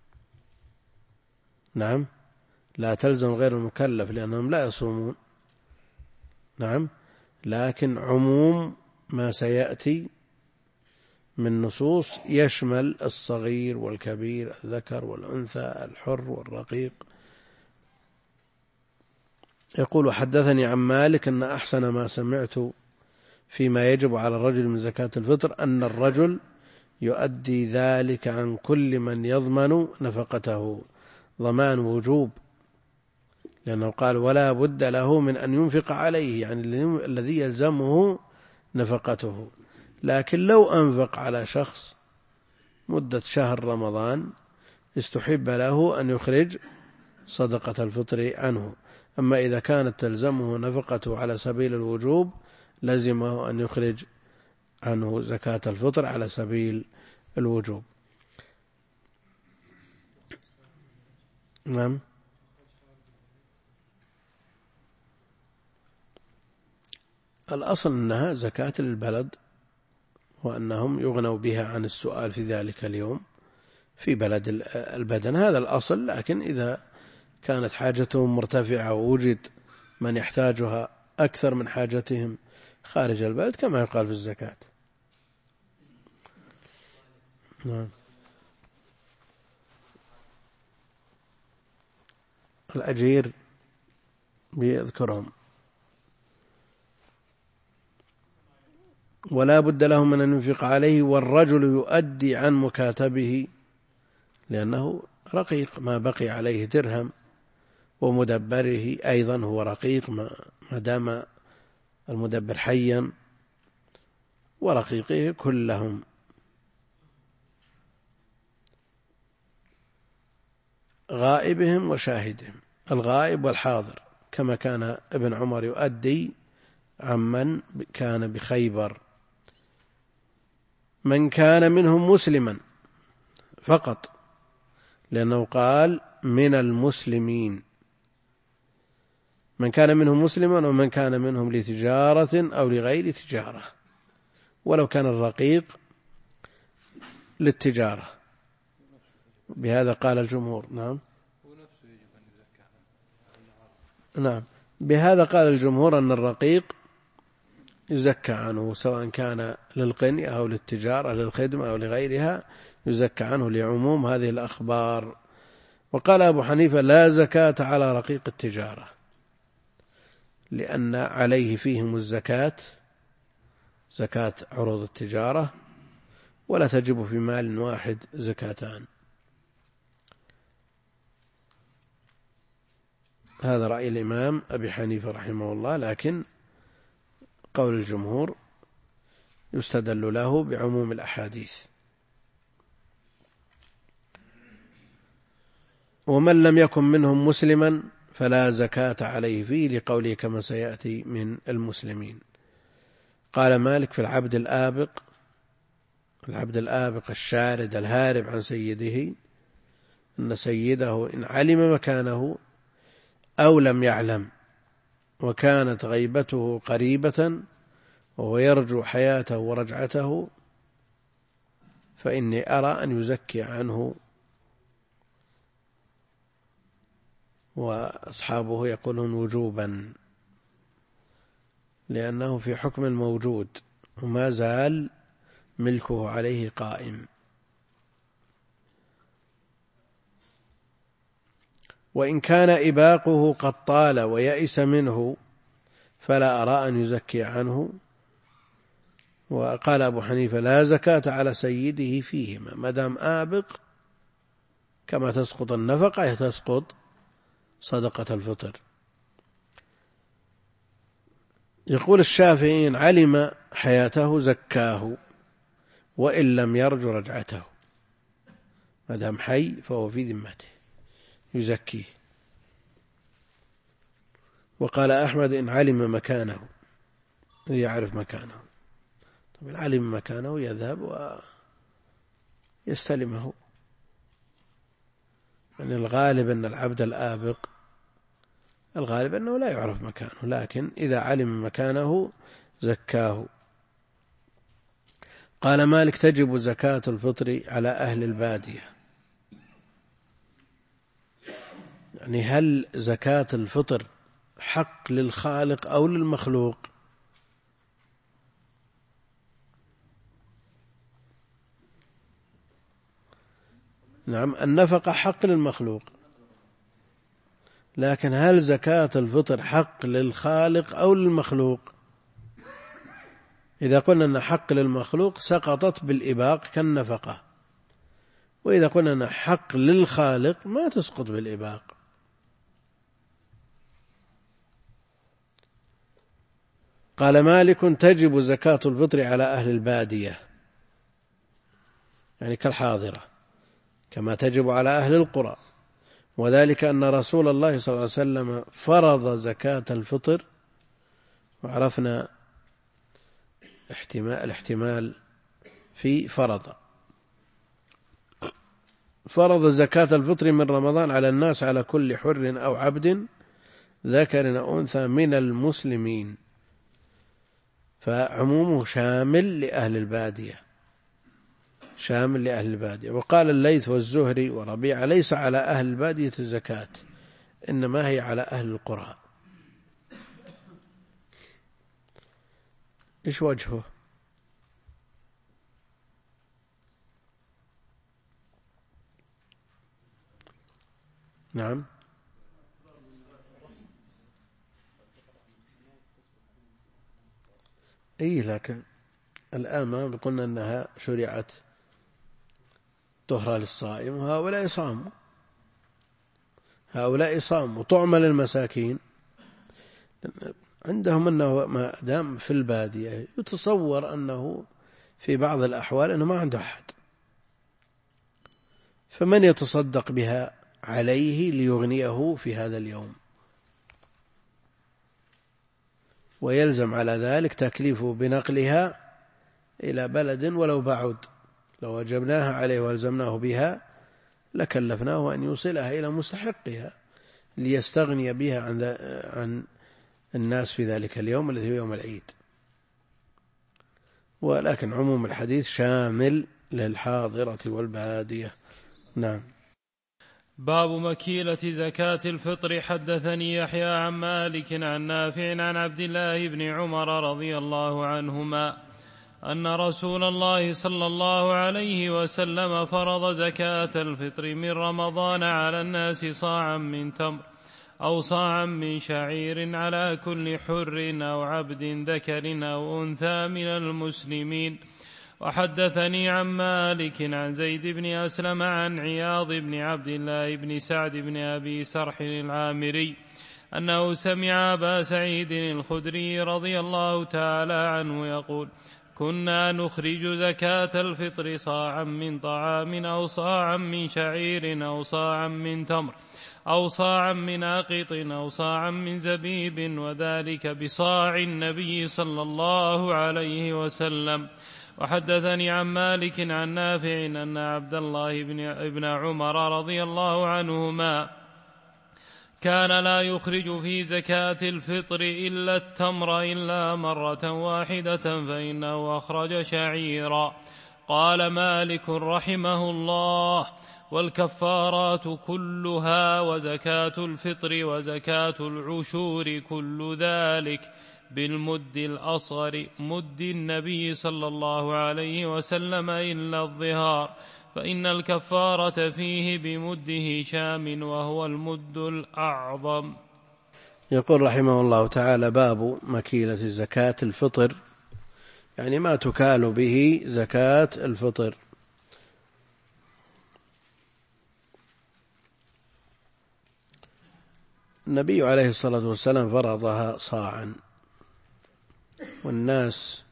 نعم، لا تلزم غير المكلف لأنهم لا يصومون. نعم، لكن عموم ما سيأتي من نصوص يشمل الصغير والكبير، الذكر والأنثى، الحر والرقيق. يقول حدثني عن مالك أن أحسن ما سمعت فيما يجب على الرجل من زكاة الفطر أن الرجل يؤدي ذلك عن كل من يضمن نفقته، ضمان وجوب، لأنه قال ولا بد له من أن ينفق عليه، يعني الذي يلزمه نفقته. لكن لو أنفق على شخص مدة شهر رمضان استحب له أن يخرج صدقة الفطر عنه. أما إذا كانت تلزمه نفقته على سبيل الوجوب لزمه أن يخرج عنه زكاة الفطر على سبيل الوجوب. نعم. الأصل أنها زكاة للبلد، وأنهم يغنوا بها عن السؤال في ذلك اليوم في بلد البدن، هذا الأصل. لكن إذا كانت حاجتهم مرتفعة ووجد من يحتاجها أكثر من حاجتهم خارج البلد كما يقال في الزكاة. نعم. الأجير بيذكرهم. ولا بد لهم من أن ينفق عليه، والرجل يؤدي عن مكاتبه لأنه رقيق ما بقي عليه درهم، ومدبره أيضا هو رقيق ما دام المدبر حيا، ورقيقه كلهم. غائبهم وشاهدهم، الغائب والحاضر، كما كان ابن عمر يؤدي عمن كان بخيبر. من كان منهم مسلما فقط، لأنه قال من المسلمين، من كان منهم مسلما، ومن كان منهم لتجارة أو لغير تجارة، ولو كان الرقيق للتجارة. بهذا قال الجمهور. نعم. نعم، بهذا قال الجمهور أن الرقيق يزكى عنه، سواء كان للقنية أو للتجارة، للخدمة أو لغيرها، يزكى عنه لعموم هذه الأخبار. وقال أبو حنيفة لا زكاة على رقيق التجارة، لأن عليه فيهم الزكاة، زكاة عروض التجارة، ولا تجب في مال واحد زكاتان. هذا رأي الإمام أبي حنيفة رحمه الله، لكن قول الجمهور يستدل له بعموم الأحاديث. ومن لم يكن منهم مسلما فلا زكاة عليه فيه، لقوله كما سيأتي من المسلمين. قال مالك في العبد الآبق، العبد الآبق الشارد الهارب عن سيده، أن سيده إن علم مكانه أو لم يعلم وكانت غيبته قريبة وهو يرجو حياته ورجعته، فإني أرى أن يزكي عنه. وأصحابه يقولون وجوبا، لأنه في حكم الموجود وما زال ملكه عليه قائم. وإن كان إباقه قد طال ويئس منه فلا أرى أن يزكي عنه. وقال أبو حنيفة لا زكاة على سيده فيهما، ما دام آبق كما تسقط النفقة تسقط صدقة الفطر. يقول الشافعي إن علم حياته زكاه وإن لم يرج رجعته، ما دام حي فهو في ذمته يزكيه. وقال أحمد إن علم مكانه، يعرف مكانه، طبعا علم مكانه يذهب ويستلمه. يعني الغالب أن العبد الآبق الغالب أنه لا يعرف مكانه، لكن إذا علم مكانه زكاه. قال مالك تجب زكاة الفطر على أهل البادية. يعني هل زكاة الفطر حق للخالق أو للمخلوق؟ نعم، النفقة حق للمخلوق، لكن هل زكاة الفطر حق للخالق أو للمخلوق؟ إذا قلنا أن حق للمخلوق سقطت بالإباق كالنفقة، وإذا قلنا أن حق للخالق ما تسقط بالإباق. قال مالك تجب زكاة الفطر على أهل البادية، يعني كالحاضرة. كما تجب على أهل القرى، وذلك أن رسول الله صلى الله عليه وسلم فرض زكاة الفطر، وعرفنا الاحتمال في فرض زكاة الفطر من رمضان على الناس على كل حر أو عبد ذكر أو أنثى من المسلمين، فعمومه شامل لأهل البادية. وقال الليث والزهري وربيعة ليس على أهل البادية زكاة، إنما هي على أهل القرى. إيش وجهه؟ نعم، لكن الآن ما قلنا أنها شرعت طهرة للصائم، هؤلاء صاموا طعم للمساكين. عندهم أنه ما دام في البادية يتصور أنه في بعض الأحوال أنه ما عنده أحد، فمن يتصدق بها عليه ليغنيه في هذا اليوم، ويلزم على ذلك تكليفه بنقلها إلى بلد ولو بعد. لو وجبناها عليه والزمناه بها لكلفناه أن يوصلها إلى مستحقها ليستغني بها عن الناس في ذلك اليوم الذي هو يوم العيد. ولكن عموم الحديث شامل للحاضرة والبادية. نعم. باب مكيلة زكاة الفطر. حدثني يحيى عن مالك عن نافع عن عبد الله بن عمر رضي الله عنهما أن رسول الله صلى الله عليه وسلم فرض زكاة الفطر من رمضان على الناس صاعا من تمر أو صاعا من شعير على كل حر أو عبد ذكر أو أنثى من المسلمين. وحدثني عن مالك عن زيد بن أسلم عن عياض بن عبد الله بن سعد بن أبي سرح العامري أنه سمع أبا سعيد الخدري رضي الله تعالى عنه يقول: كنا نخرج زكاة الفطر صاعا من طعام أو صاعا من شعير أو صاعا من تمر أو صاعا من أقط أو صاعا من زبيب، وذلك بصاع النبي صلى الله عليه وسلم. وحدثني عن مالك عن نافع أن عبد الله بن عمر رضي الله عنهما كان لا يخرج في زكاة الفطر إلا التمر إلا مرة واحدة فإنه أخرج شعيرا. قال مالك رحمه الله: والكفارات كلها وزكاة الفطر وزكاة العشور كل ذلك بالمد الأصغر مد النبي صلى الله عليه وسلم إلا الظهار، فإن الكفارة فيه بمد هشام وهو المد الأعظم. يقول رحمه الله تعالى: باب مكيلة زكاة الفطر، يعني ما تكال به زكاة الفطر. النبي عليه الصلاة والسلام فرضها صاعا، والناس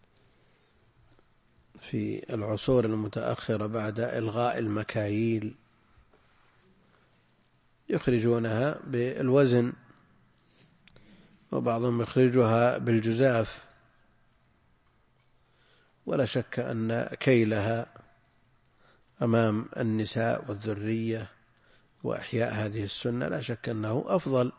في العصور المتأخرة بعد إلغاء المكاييل يخرجونها بالوزن، وبعضهم يخرجها بالجزاف، ولا شك أن كيلها أمام النساء والذرية وإحياء هذه السنة لا شك أنه أفضل،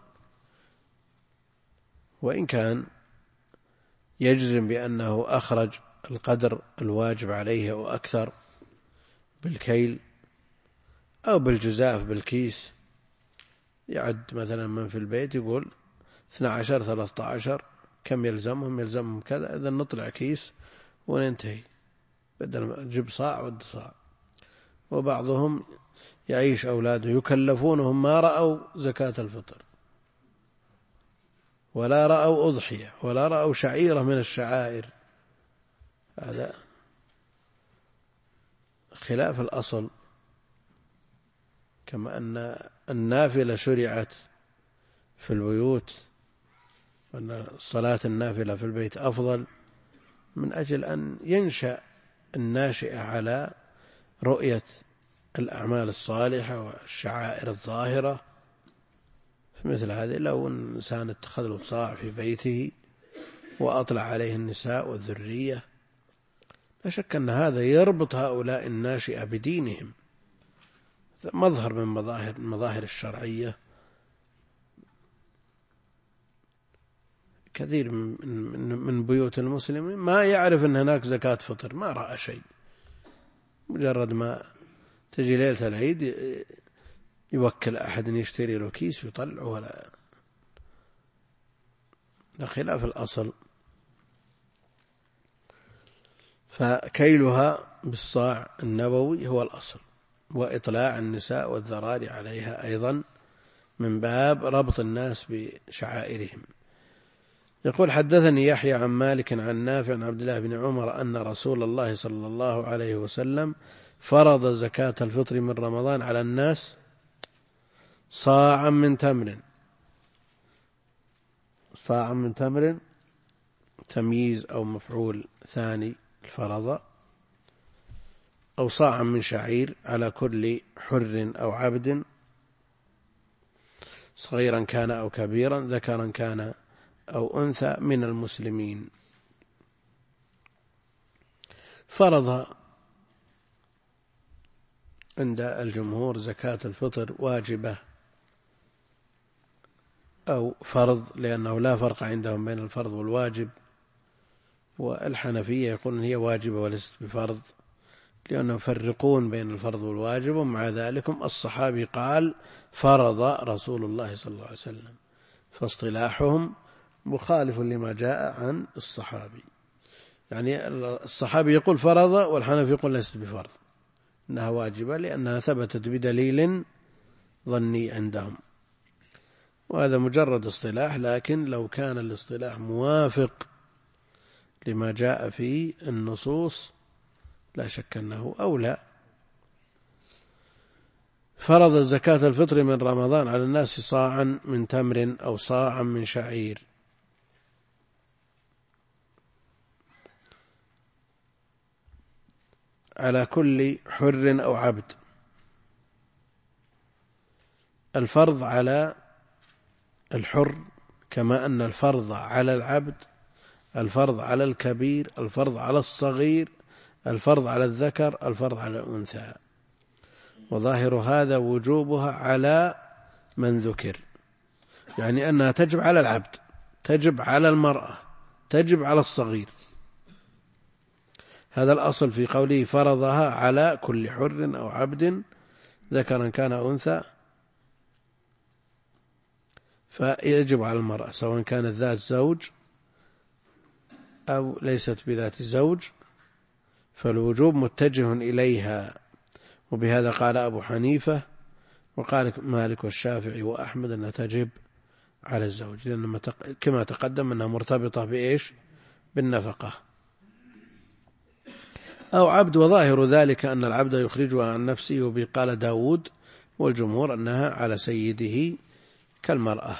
وإن كان يجزم بأنه أخرج القدر الواجب عليه وأكثر بالكيل أو بالجزاف بالكيس. يعد مثلا من في البيت يقول 12 13 كم يلزمهم كذا، إذا نطلع كيس وننتهي، بدل ما نجيب صاع ود صاع. وبعضهم يعيش أولاده يكلفونهم ما رأوا زكاة الفطر ولا رأوا أضحية ولا رأوا شعيرة من الشعائر، هذا خلاف الأصل. كما أن النافلة شرعت في البيوت، وأن الصلاة النافلة في البيت أفضل، من أجل أن ينشأ الناشئة على رؤية الأعمال الصالحة والشعائر الظاهرة. في مثل هذه لو إنسان اتخذ له صاع في بيته وأطلع عليه النساء والذرية، لا شك أن هذا يربط هؤلاء الناشئة بدينهم، مظهر من مظاهر الشرعية. كثير من بيوت المسلمين ما يعرف أن هناك زكاة فطر، ما رأى شيء، مجرد ما تجي ليلة العيد يوكل أحد يشتري له كيس ويطلعه، ولا خلاف الأصل. فكيلها بالصاع النبوي هو الأصل، وإطلاع النساء والذراري عليها أيضا من باب ربط الناس بشعائرهم. يقول حدثني يحيى عن مالك عن نافع عن عبد الله بن عمر أن رسول الله صلى الله عليه وسلم فرض زكاة الفطر من رمضان على الناس صاعا من تمر. صاعا من تمر تمييز أو مفعول ثاني الفرض، أو صاعا من شعير على كل حر أو عبد صغيرا كان أو كبيرا ذكرا كان أو أنثى من المسلمين. فرض عند الجمهور زكاة الفطر واجبة أو فرض، لأنه لا فرق عندهم بين الفرض والواجب، والحنفية يقولون هي واجبة وليست بفرض، لأنهم يفرقون بين الفرض والواجب. ومع ذلك الصحابي قال فرض رسول الله صلى الله عليه وسلم، فاصطلاحهم مخالف لما جاء عن الصحابي. يعني الصحابي يقول فرض والحنفي يقول ليست بفرض، إنها واجبة لأنها ثبتت بدليل ظني عندهم، وهذا مجرد اصطلاح. لكن لو كان الاصطلاح موافق لما جاء في النصوص لا شك أنه أولى. فرض زكاة الفطر من رمضان على الناس صاعا من تمر أو صاعا من شعير على كل حر أو عبد. الفرض على الحر كما أن الفرض على العبد، الفرض على الكبير، الفرض على الصغير، الفرض على الذكر، الفرض على الأنثى. وظاهر هذا وجوبها على من ذكر، يعني أنها تجب على العبد، تجب على المرأة، تجب على الصغير. هذا الأصل في قوله فرضها على كل حر أو عبد ذكرا كان أو أنثى، فيجب على المرأة سواء كانت ذات زوج أو ليست بذات زوج، فالوجوب متجه إليها. وبهذا قال أبو حنيفة وقال مالك والشافعي وأحمد أنها تجب على الزوج، لأن كما تقدم أنها مرتبطة بإيش؟ بالنفقة. أو عبد، وظاهر ذلك أن العبد يخرجها عن نفسه، وبه قال داود والجمهور أنها على سيده كالمرأة.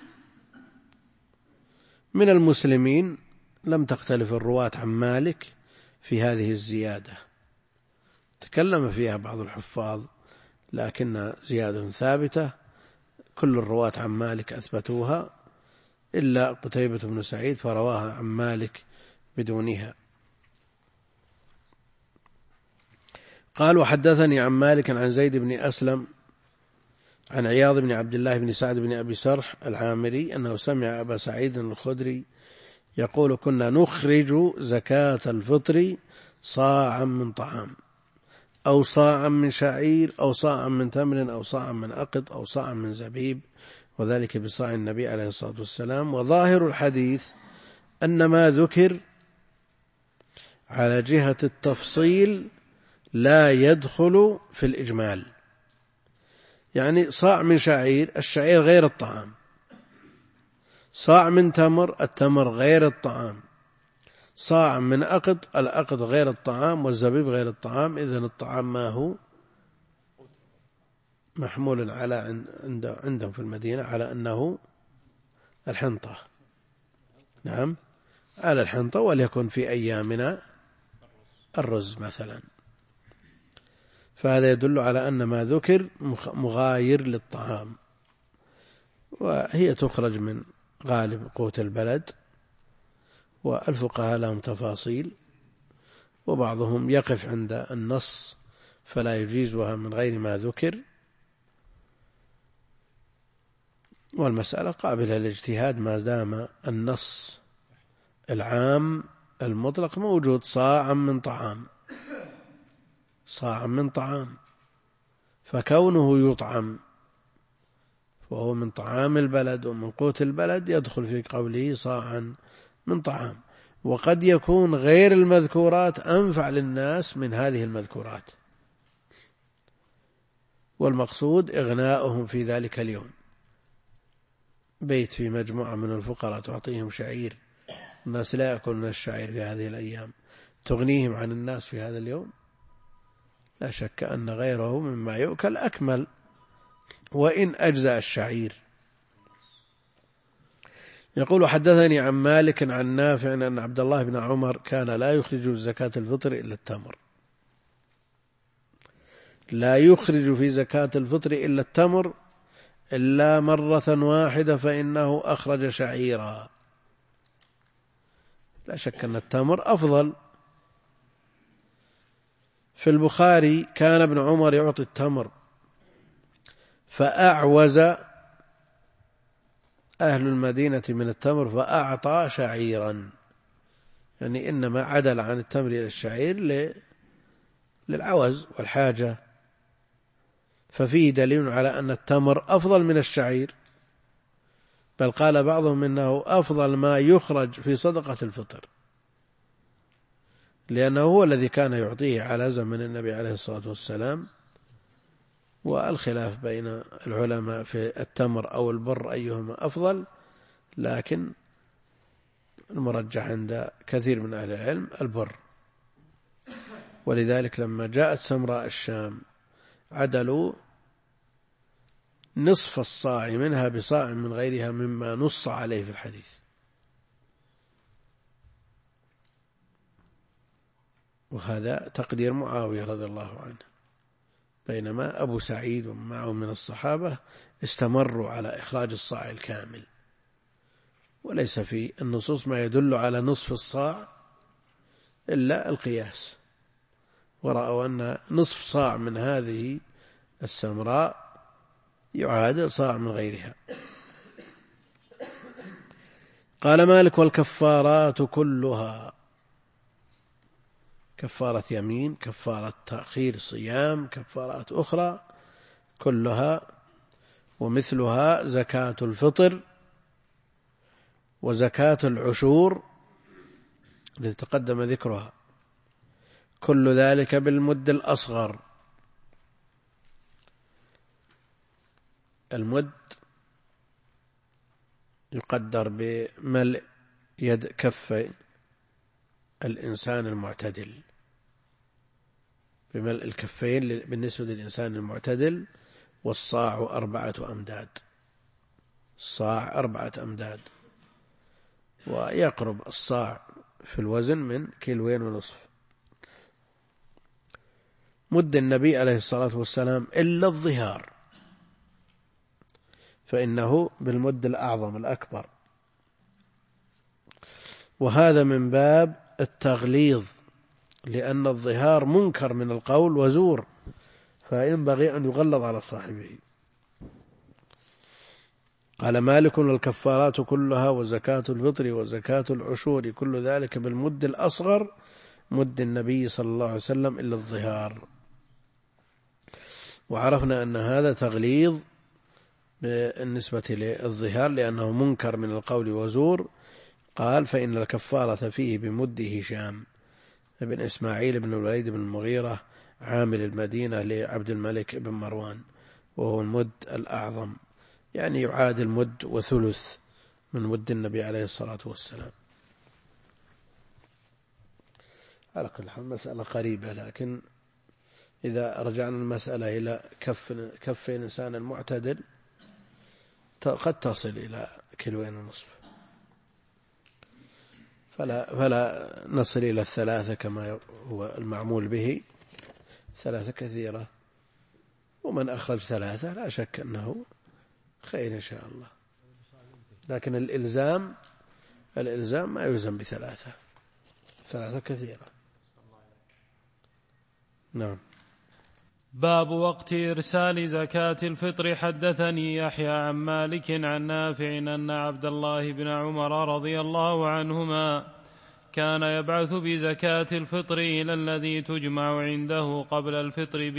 من المسلمين لم تختلف الرواة عن مالك في هذه الزيادة، تكلم فيها بعض الحفاظ لكن زيادة ثابتة، كل الرواة عن مالك أثبتوها إلا قتيبة بن سعيد فرواها عن مالك بدونها. قال وحدثني عن مالك عن زيد بن أسلم عن عياض بن عبد الله بن سعد بن أبي سرح العامري أنه سمع أبا سعيد الخدري يقول كنا نخرج زكاة الفطر صاعا من طعام أو صاعا من شعير أو صاعا من تمر أو صاعا من أقط أو صاعا من زبيب، وذلك بصاع النبي عليه الصلاة والسلام. وظاهر الحديث أن ما ذكر على جهة التفصيل لا يدخل في الإجمال، يعني صاع من شعير، الشعير غير الطعام، صاع من تمر، التمر غير الطعام، صاع من أقط، الأقط غير الطعام، والزبيب غير الطعام. إذن الطعام ما هو محمول على عندهم في المدينة على أنه الحنطة، نعم على الحنطة، وليكن في أيامنا الرز مثلا. فهذا يدل على أن ما ذكر مغاير للطعام، وهي تخرج من غالب قوت البلد، والفقهاء لهم تفاصيل، وبعضهم يقف عند النص فلا يجيزها من غير ما ذكر، والمسألة قابلة للاجتهاد ما دام النص العام المطلق موجود، صاعا من طعام، صاعا من طعام، فكونه يطعم وهو من طعام البلد ومن قوت البلد يدخل في قوله صاعا من طعام. وقد يكون غير المذكورات أنفع للناس من هذه المذكورات، والمقصود إغناؤهم في ذلك اليوم. بيت في مجموعة من الفقراء تعطيهم شعير، الناس لا يأكلون الشعير في هذه الأيام، تغنيهم عن الناس في هذا اليوم؟ لا شك أن غيره مما يؤكل أكمل، وإن أجزأ الشعير. يقول حدثني عن مالك عن نافع أن عبد الله بن عمر كان لا يخرج زكاة الفطر إلا التمر، لا يخرج في زكاة الفطر إلا التمر إلا مرة واحدة فإنه أخرج شعيرا. لا شك أن التمر أفضل. في البخاري كان ابن عمر يعطي التمر فأعوز أهل المدينة من التمر فأعطى شعيرا، يعني إنما عدل عن التمر إلى الشعير للعوز والحاجة، ففيه دليل على أن التمر أفضل من الشعير، بل قال بعضهم إنه أفضل ما يخرج في صدقة الفطر، لأنه هو الذي كان يعطيه على زمن النبي عليه الصلاة والسلام. والخلاف بين العلماء في التمر أو البر أيهما أفضل، لكن المرجح عند كثير من أهل العلم البر. ولذلك لما جاءت سمراء الشام عدلوا نصف الصاع منها بصاع من غيرها مما نص عليه في الحديث. وهذا تقدير معاوية رضي الله عنه، بينما أبو سعيد ومعه من الصحابة استمروا على إخراج الصاع الكامل، وليس في النصوص ما يدل على نصف الصاع إلا القياس، ورأوا أن نصف صاع من هذه السمراء يعادل صاع من غيرها. قال مالك والكفارات كلها، كفارة يمين، كفارة تأخير صيام، كفارات أخرى كلها ومثلها زكاة الفطر وزكاة العشور التي تقدم ذكرها، كل ذلك بالمد الأصغر. المد يقدر بملء يد كف الإنسان المعتدل، بملء الكفين بالنسبة للإنسان المعتدل. والصاع 4 أمداد، الصاع 4 أمداد، ويقرب الصاع في الوزن من 1.5 كيلو. مد النبي عليه الصلاة والسلام إلا الظهار فإنه بالمد الأعظم الأكبر، وهذا من باب التغليظ، لأن الظهار منكر من القول وزور، فينبغي أن يغلظ على صاحبه. قال مالك الكفارات كلها وزكاة الفطر وزكاة العشور كل ذلك بالمد الأصغر مد النبي صلى الله عليه وسلم إلا الظهار. وعرفنا أن هذا تغليظ بالنسبة للظهار لأنه منكر من القول وزور. قال فإن الكفارة فيه بمد هشام بن إسماعيل بن الوليد بن المغيرة عامل المدينة لعبد الملك بن مروان، وهو المد الأعظم، يعني يعادل مد وثلث من مد النبي عليه الصلاة والسلام. على كل حال مسألة قريبة، لكن إذا رجعنا المسألة إلى كف إنسان المعتدل قد تصل إلى 1.5 كيلو، فلا نصل إلى 3 كما هو المعمول به، 3 كثيرة، ومن أخرج 3 لا شك أنه خير إن شاء الله، لكن الإلزام ما يلزم ب3 كثيرة. نعم. باب وقت إرسال زكاة الفطر. حدثني يحيى عن مالك عن نافع أن عبد الله بن عمر رضي الله عنهما كان يبعث بزكاة الفطر إلى الذي تجمع عنده قبل الفطر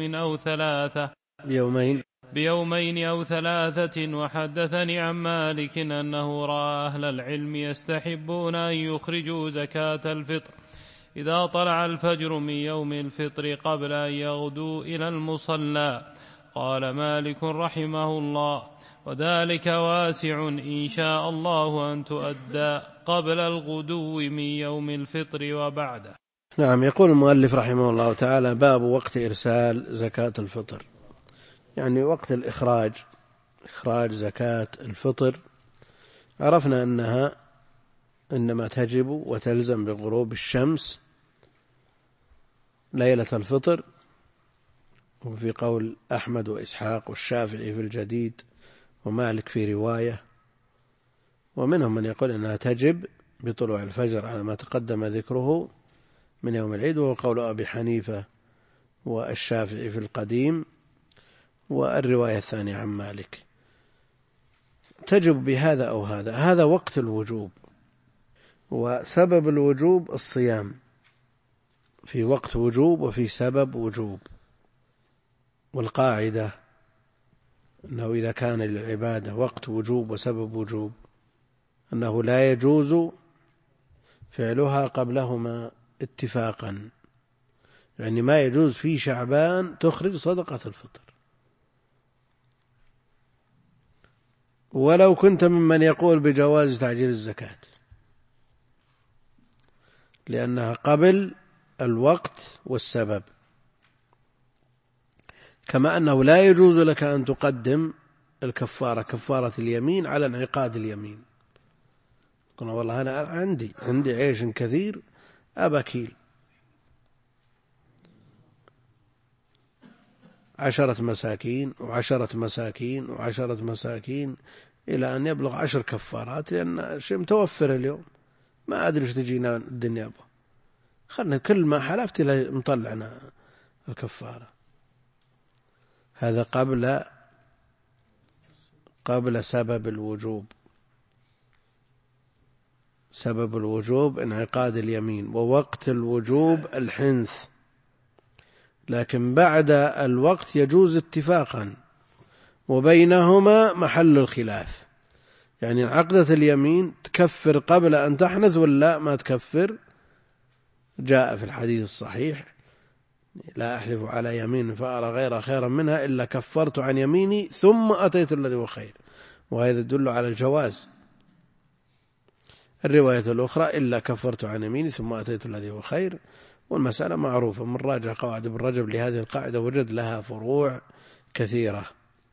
بيومين أو 3. وحدثني عن مالك أنه رأى أهل العلم يستحبون أن يخرجوا زكاة الفطر إذا طلع الفجر من يوم الفطر قبل أن يغدوا إلى المصلى. قال مالك رحمه الله: وذلك واسع إن شاء الله أن تؤدى قبل الغدو من يوم الفطر وبعده. نعم. يقول المؤلف رحمه الله تعالى: باب وقت إرسال زكاة الفطر، يعني وقت إخراج زكاة الفطر. عرفنا أنها إنما تجب وتلزم بغروب الشمس ليلة الفطر، وفي قول أحمد وإسحاق والشافعي في الجديد ومالك في رواية، ومنهم من يقول إنها تجب بطلوع الفجر على ما تقدم ذكره من يوم العيد، وهو قول أبي حنيفة والشافعي في القديم، والرواية الثانية عن مالك. تجب بهذا أو هذا وقت الوجوب، وسبب الوجوب الصيام، في وقت وجوب وفي سبب وجوب. والقاعدة أنه إذا كان للعبادة وقت وجوب وسبب وجوب أنه لا يجوز فعلها قبلهما اتفاقا، يعني ما يجوز في شعبان تخرج صدقة الفطر، ولو كنت ممن يقول بجواز تعجيل الزكاة، لأنها قبل الوقت والسبب. كما أنه لا يجوز لك أن تقدم الكفارة، كفارة اليمين، على انعقاد اليمين. قلنا والله أنا عندي عيش كثير أبكيل 10 مساكين و10 مساكين و10 مساكين إلى أن يبلغ 10 كفارات، لأن شيء متوفر اليوم، ما أدري ايش تجينا الدنيا به، خلنا كل ما حلفت مطلعنا الكفارة. هذا قبل سبب الوجوب. سبب الوجوب انعقاد اليمين، ووقت الوجوب الحنث، لكن بعد الوقت يجوز اتفاقا، وبينهما محل الخلاف، يعني عقدة اليمين تكفر قبل أن تحنث ولا ما تكفر. جاء في الحديث الصحيح: لا أحلف على يمين فأرى غير خيرا منها إلا كفرت عن يميني ثم أتيت الذي هو خير، وهذا يدل على الجواز. الرواية الأخرى: إلا كفرت عن يميني ثم أتيت الذي هو خير. والمسألة معروفة، من راجع قواعد ابن رجب لهذه القاعدة وجد لها فروع كثيرة،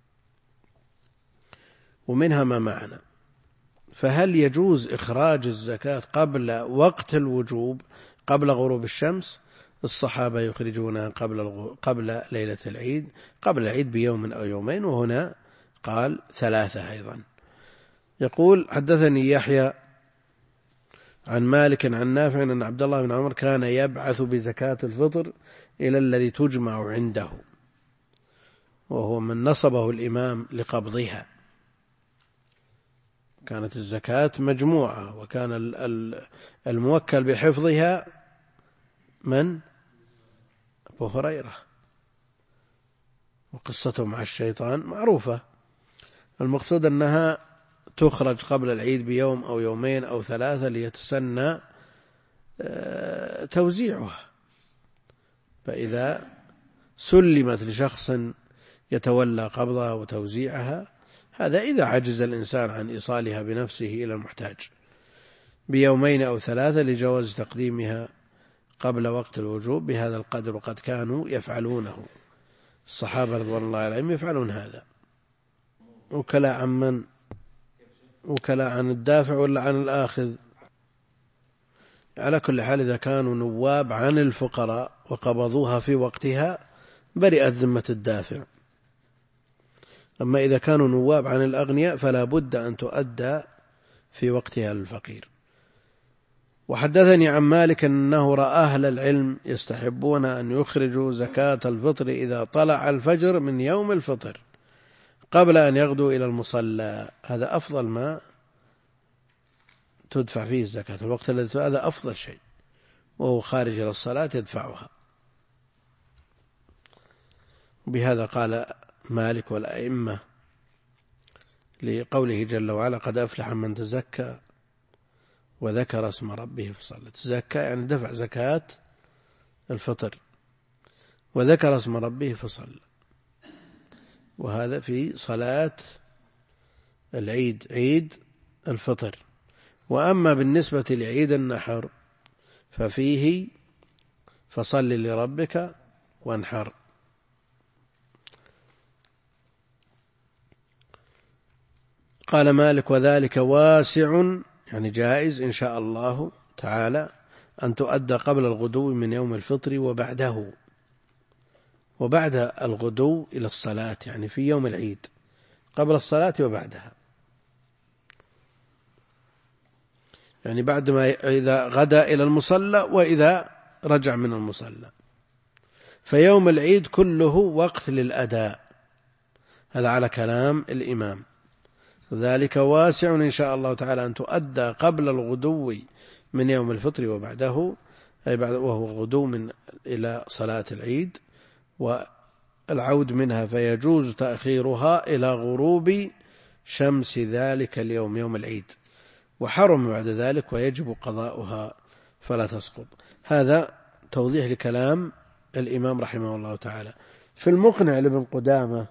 ومنها ما معنا. فهل يجوز إخراج الزكاة قبل وقت الوجوب، قبل غروب الشمس؟ الصحابة يخرجونها قبل ليلة العيد، قبل العيد بيوم أو يومين، وهنا قال 3 أيضا. يقول: حدثني يحيى عن مالك عن نافع أن عبد الله بن عمر كان يبعث بزكاة الفطر إلى الذي تجمع عنده، وهو من نصبه الإمام لقبضها. كانت الزكاة مجموعة، وكان الموكل بحفظها من؟ أبو هريرة، وقصته مع الشيطان معروفة. المقصود أنها تخرج قبل العيد بيوم أو يومين أو 3 ليتسنى توزيعها، فإذا سلمت لشخص يتولى قبضها وتوزيعها، هذا إذا عجز الإنسان عن إيصالها بنفسه إلى المحتاج، بيومين أو 3 لجواز تقديمها قبل وقت الوجوب بهذا القدر، وقد كانوا يفعلونه. الصحابة رضوان الله عليهم يفعلون هذا. وكلا عن من؟ وكلا عن الدافع ولا عن الآخذ؟ على كل حال إذا كانوا نواب عن الفقراء وقبضوها في وقتها برئت ذمة الدافع. أما إذا كانوا نواب عن الأغنياء فلا بد أن تؤدى في وقتها للفقير. وحدثني عن مالك أنه رأى أهل العلم يستحبون أن يخرجوا زكاة الفطر إذا طلع الفجر من يوم الفطر قبل أن يغدوا إلى المصلى. هذا أفضل ما تدفع فيه الزكاة، الوقت الذي هذا أفضل شيء، وهو خارج إلى الصلاة يدفعها. بهذا قال مالك والأئمة لقوله جل وعلا قد أفلح من تزكى وذكر اسم ربه فصلى. تزكى يعني دفع زكاة الفطر، وذكر اسم ربه فصلى، وهذا في صلاة العيد، عيد الفطر. وأما بالنسبة لعيد النحر ففيه فصل لربك وانحر. قال مالك وذلك واسع، يعني جائز إن شاء الله تعالى أن تؤدى قبل الغدو من يوم الفطر وبعده، وبعد الغدو إلى الصلاة، يعني في يوم العيد قبل الصلاة وبعدها، يعني بعد ما إذا غدا إلى المصلى وإذا رجع من المصلى. فيوم العيد كله وقت للأداء، هذا على كلام الإمام. وذلك واسع إن شاء الله تعالى أن تؤدى قبل الغدو من يوم الفطر وبعده، أي بعد وهو الغدو من إلى صلاة العيد والعود منها، فيجوز تأخيرها إلى غروب شمس ذلك اليوم يوم العيد، وحرم بعد ذلك ويجب قضاؤها فلا تسقط. هذا توضيح لكلام الإمام رحمه الله تعالى. في المقنع لابن قدامة،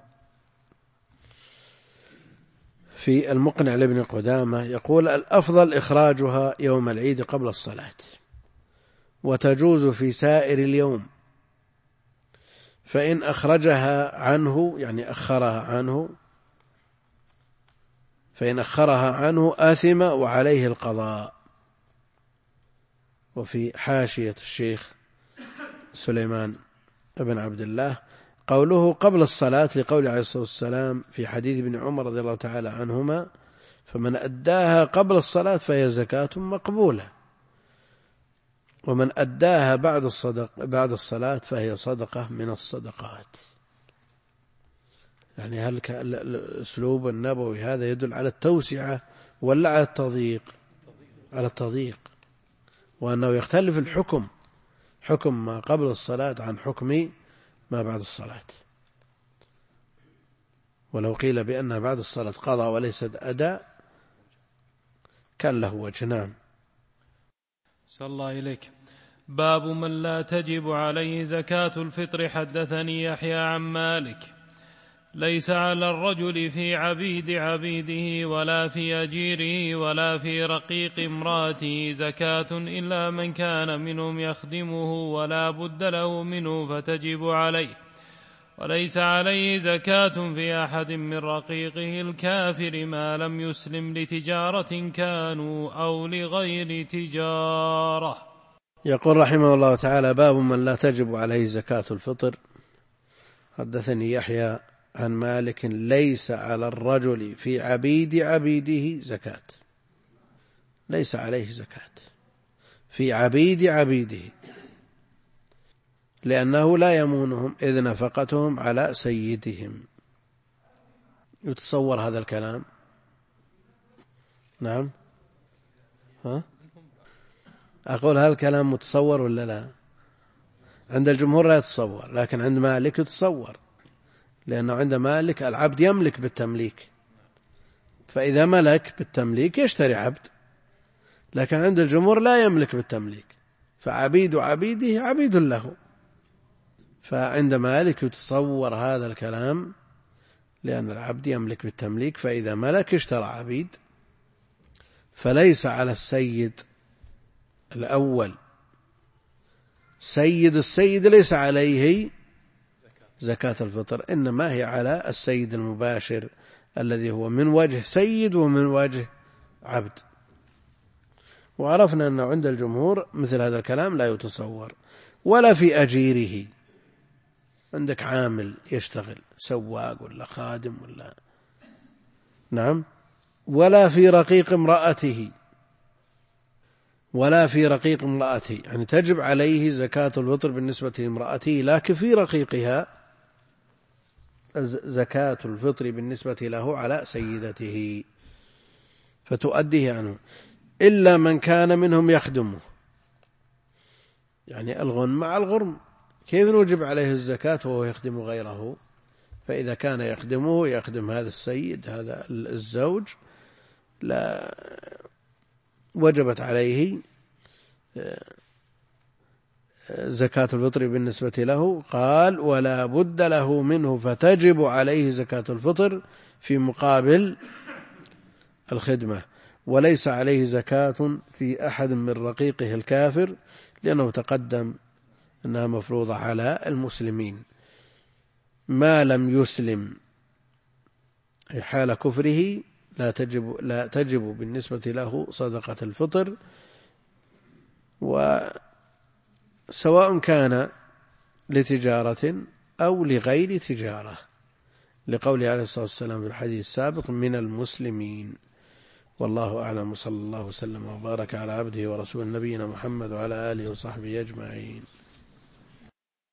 في المقنع لابن قدامة يقول الأفضل إخراجها يوم العيد قبل الصلاة، وتجوز في سائر اليوم، فإن أخرجها عنه يعني أخرها عنه، فإن أخرها عنه آثم وعليه القضاء. وفي حاشية الشيخ سليمان بن عبد الله قوله قبل الصلاة لقول عليه الصلاة والسلام في حديث ابن عمر رضي الله تعالى عنهما فمن أداها قبل الصلاة فهي زكاة مقبولة، ومن أداها بعد الصلاة فهي صدقة من الصدقات. يعني هل الأسلوب النبوي هذا يدل على التوسعة ولا على التضييق؟ على التضييق، وأنه يختلف الحكم، حكم ما قبل الصلاة عن حكم ما بعد الصلاة. ولو قيل بأنها بعد الصلاة قضاء وليست أداء كان له وجه. نعم. صلى الله إليك. باب من لا تجب عليه زكاة الفطر. حدثني يحيى عن مالك ليس على الرجل في عبيد عبيده ولا في أجيره ولا في رقيق امراته زكاة إلا من كان منهم يخدمه ولا بد له منه فتجب عليه، وليس عليه زكاة في أحد من رقيقه الكافر ما لم يسلم لتجارة كانوا أو لغير تجارة. يقول رحمه الله تعالى باب من لا تجب عليه زكاة الفطر. حدثني يحيى عن مالك ليس على الرجل في عبيد عبيده زكاة، ليس عليه زكاة في عبيد عبيده، لأنه لا يمونهم إذ نفقتهم على سيدهم. يتصور هذا الكلام؟ نعم. أقول هل الكلام متصور ولا لا؟ عند الجمهور لا يتصور، لكن عند مالك يتصور، لأنه عند مالك العبد يملك بالتمليك، فإذا ملك بالتمليك يشتري عبد، لكن عند الجمهور لا يملك بالتمليك، فعبيد عبيده عبيد له. فعند مالك يتصور هذا الكلام لأن العبد يملك بالتمليك، فإذا ملك اشترى عبيد، فليس على السيد الأول سيد السيد ليس عليه زكاة الفطر، إنما هي على السيد المباشر الذي هو من وجه سيد ومن وجه عبد. وعرفنا أنه عند الجمهور مثل هذا الكلام لا يتصور. ولا في أجيره، عندك عامل يشتغل سواق ولا خادم ولا نعم، ولا في رقيق امرأته، ولا في رقيق امرأته، يعني تجب عليه زكاة الفطر بالنسبة لامرأته، لكن في رقيقها زكاة الفطر بالنسبة له على سيدته فتؤديه عنه، إلا من كان منهم يخدمه، يعني الغنم مع الغرم كيف نوجب عليه الزكاة وهو يخدم غيره؟ فإذا كان يخدمه يخدم هذا السيد هذا الزوج لا وجبت عليه زكاة الفطر بالنسبة له. قال ولا بد له منه فتجب عليه زكاة الفطر في مقابل الخدمة، وليس عليه زكاة في أحد من رقيقه الكافر، لأنه تقدم أنها مفروضة على المسلمين ما لم يسلم حال كفره، لا تجب بالنسبة له صدقة الفطر، وسواء كان لتجارة أو لغير تجارة، لقوله عليه الصلاة والسلام في الحديث السابق من المسلمين. والله أعلم، صلى الله وسلم وبارك على عبده ورسول نبينا محمد وعلى آله وصحبه أجمعين.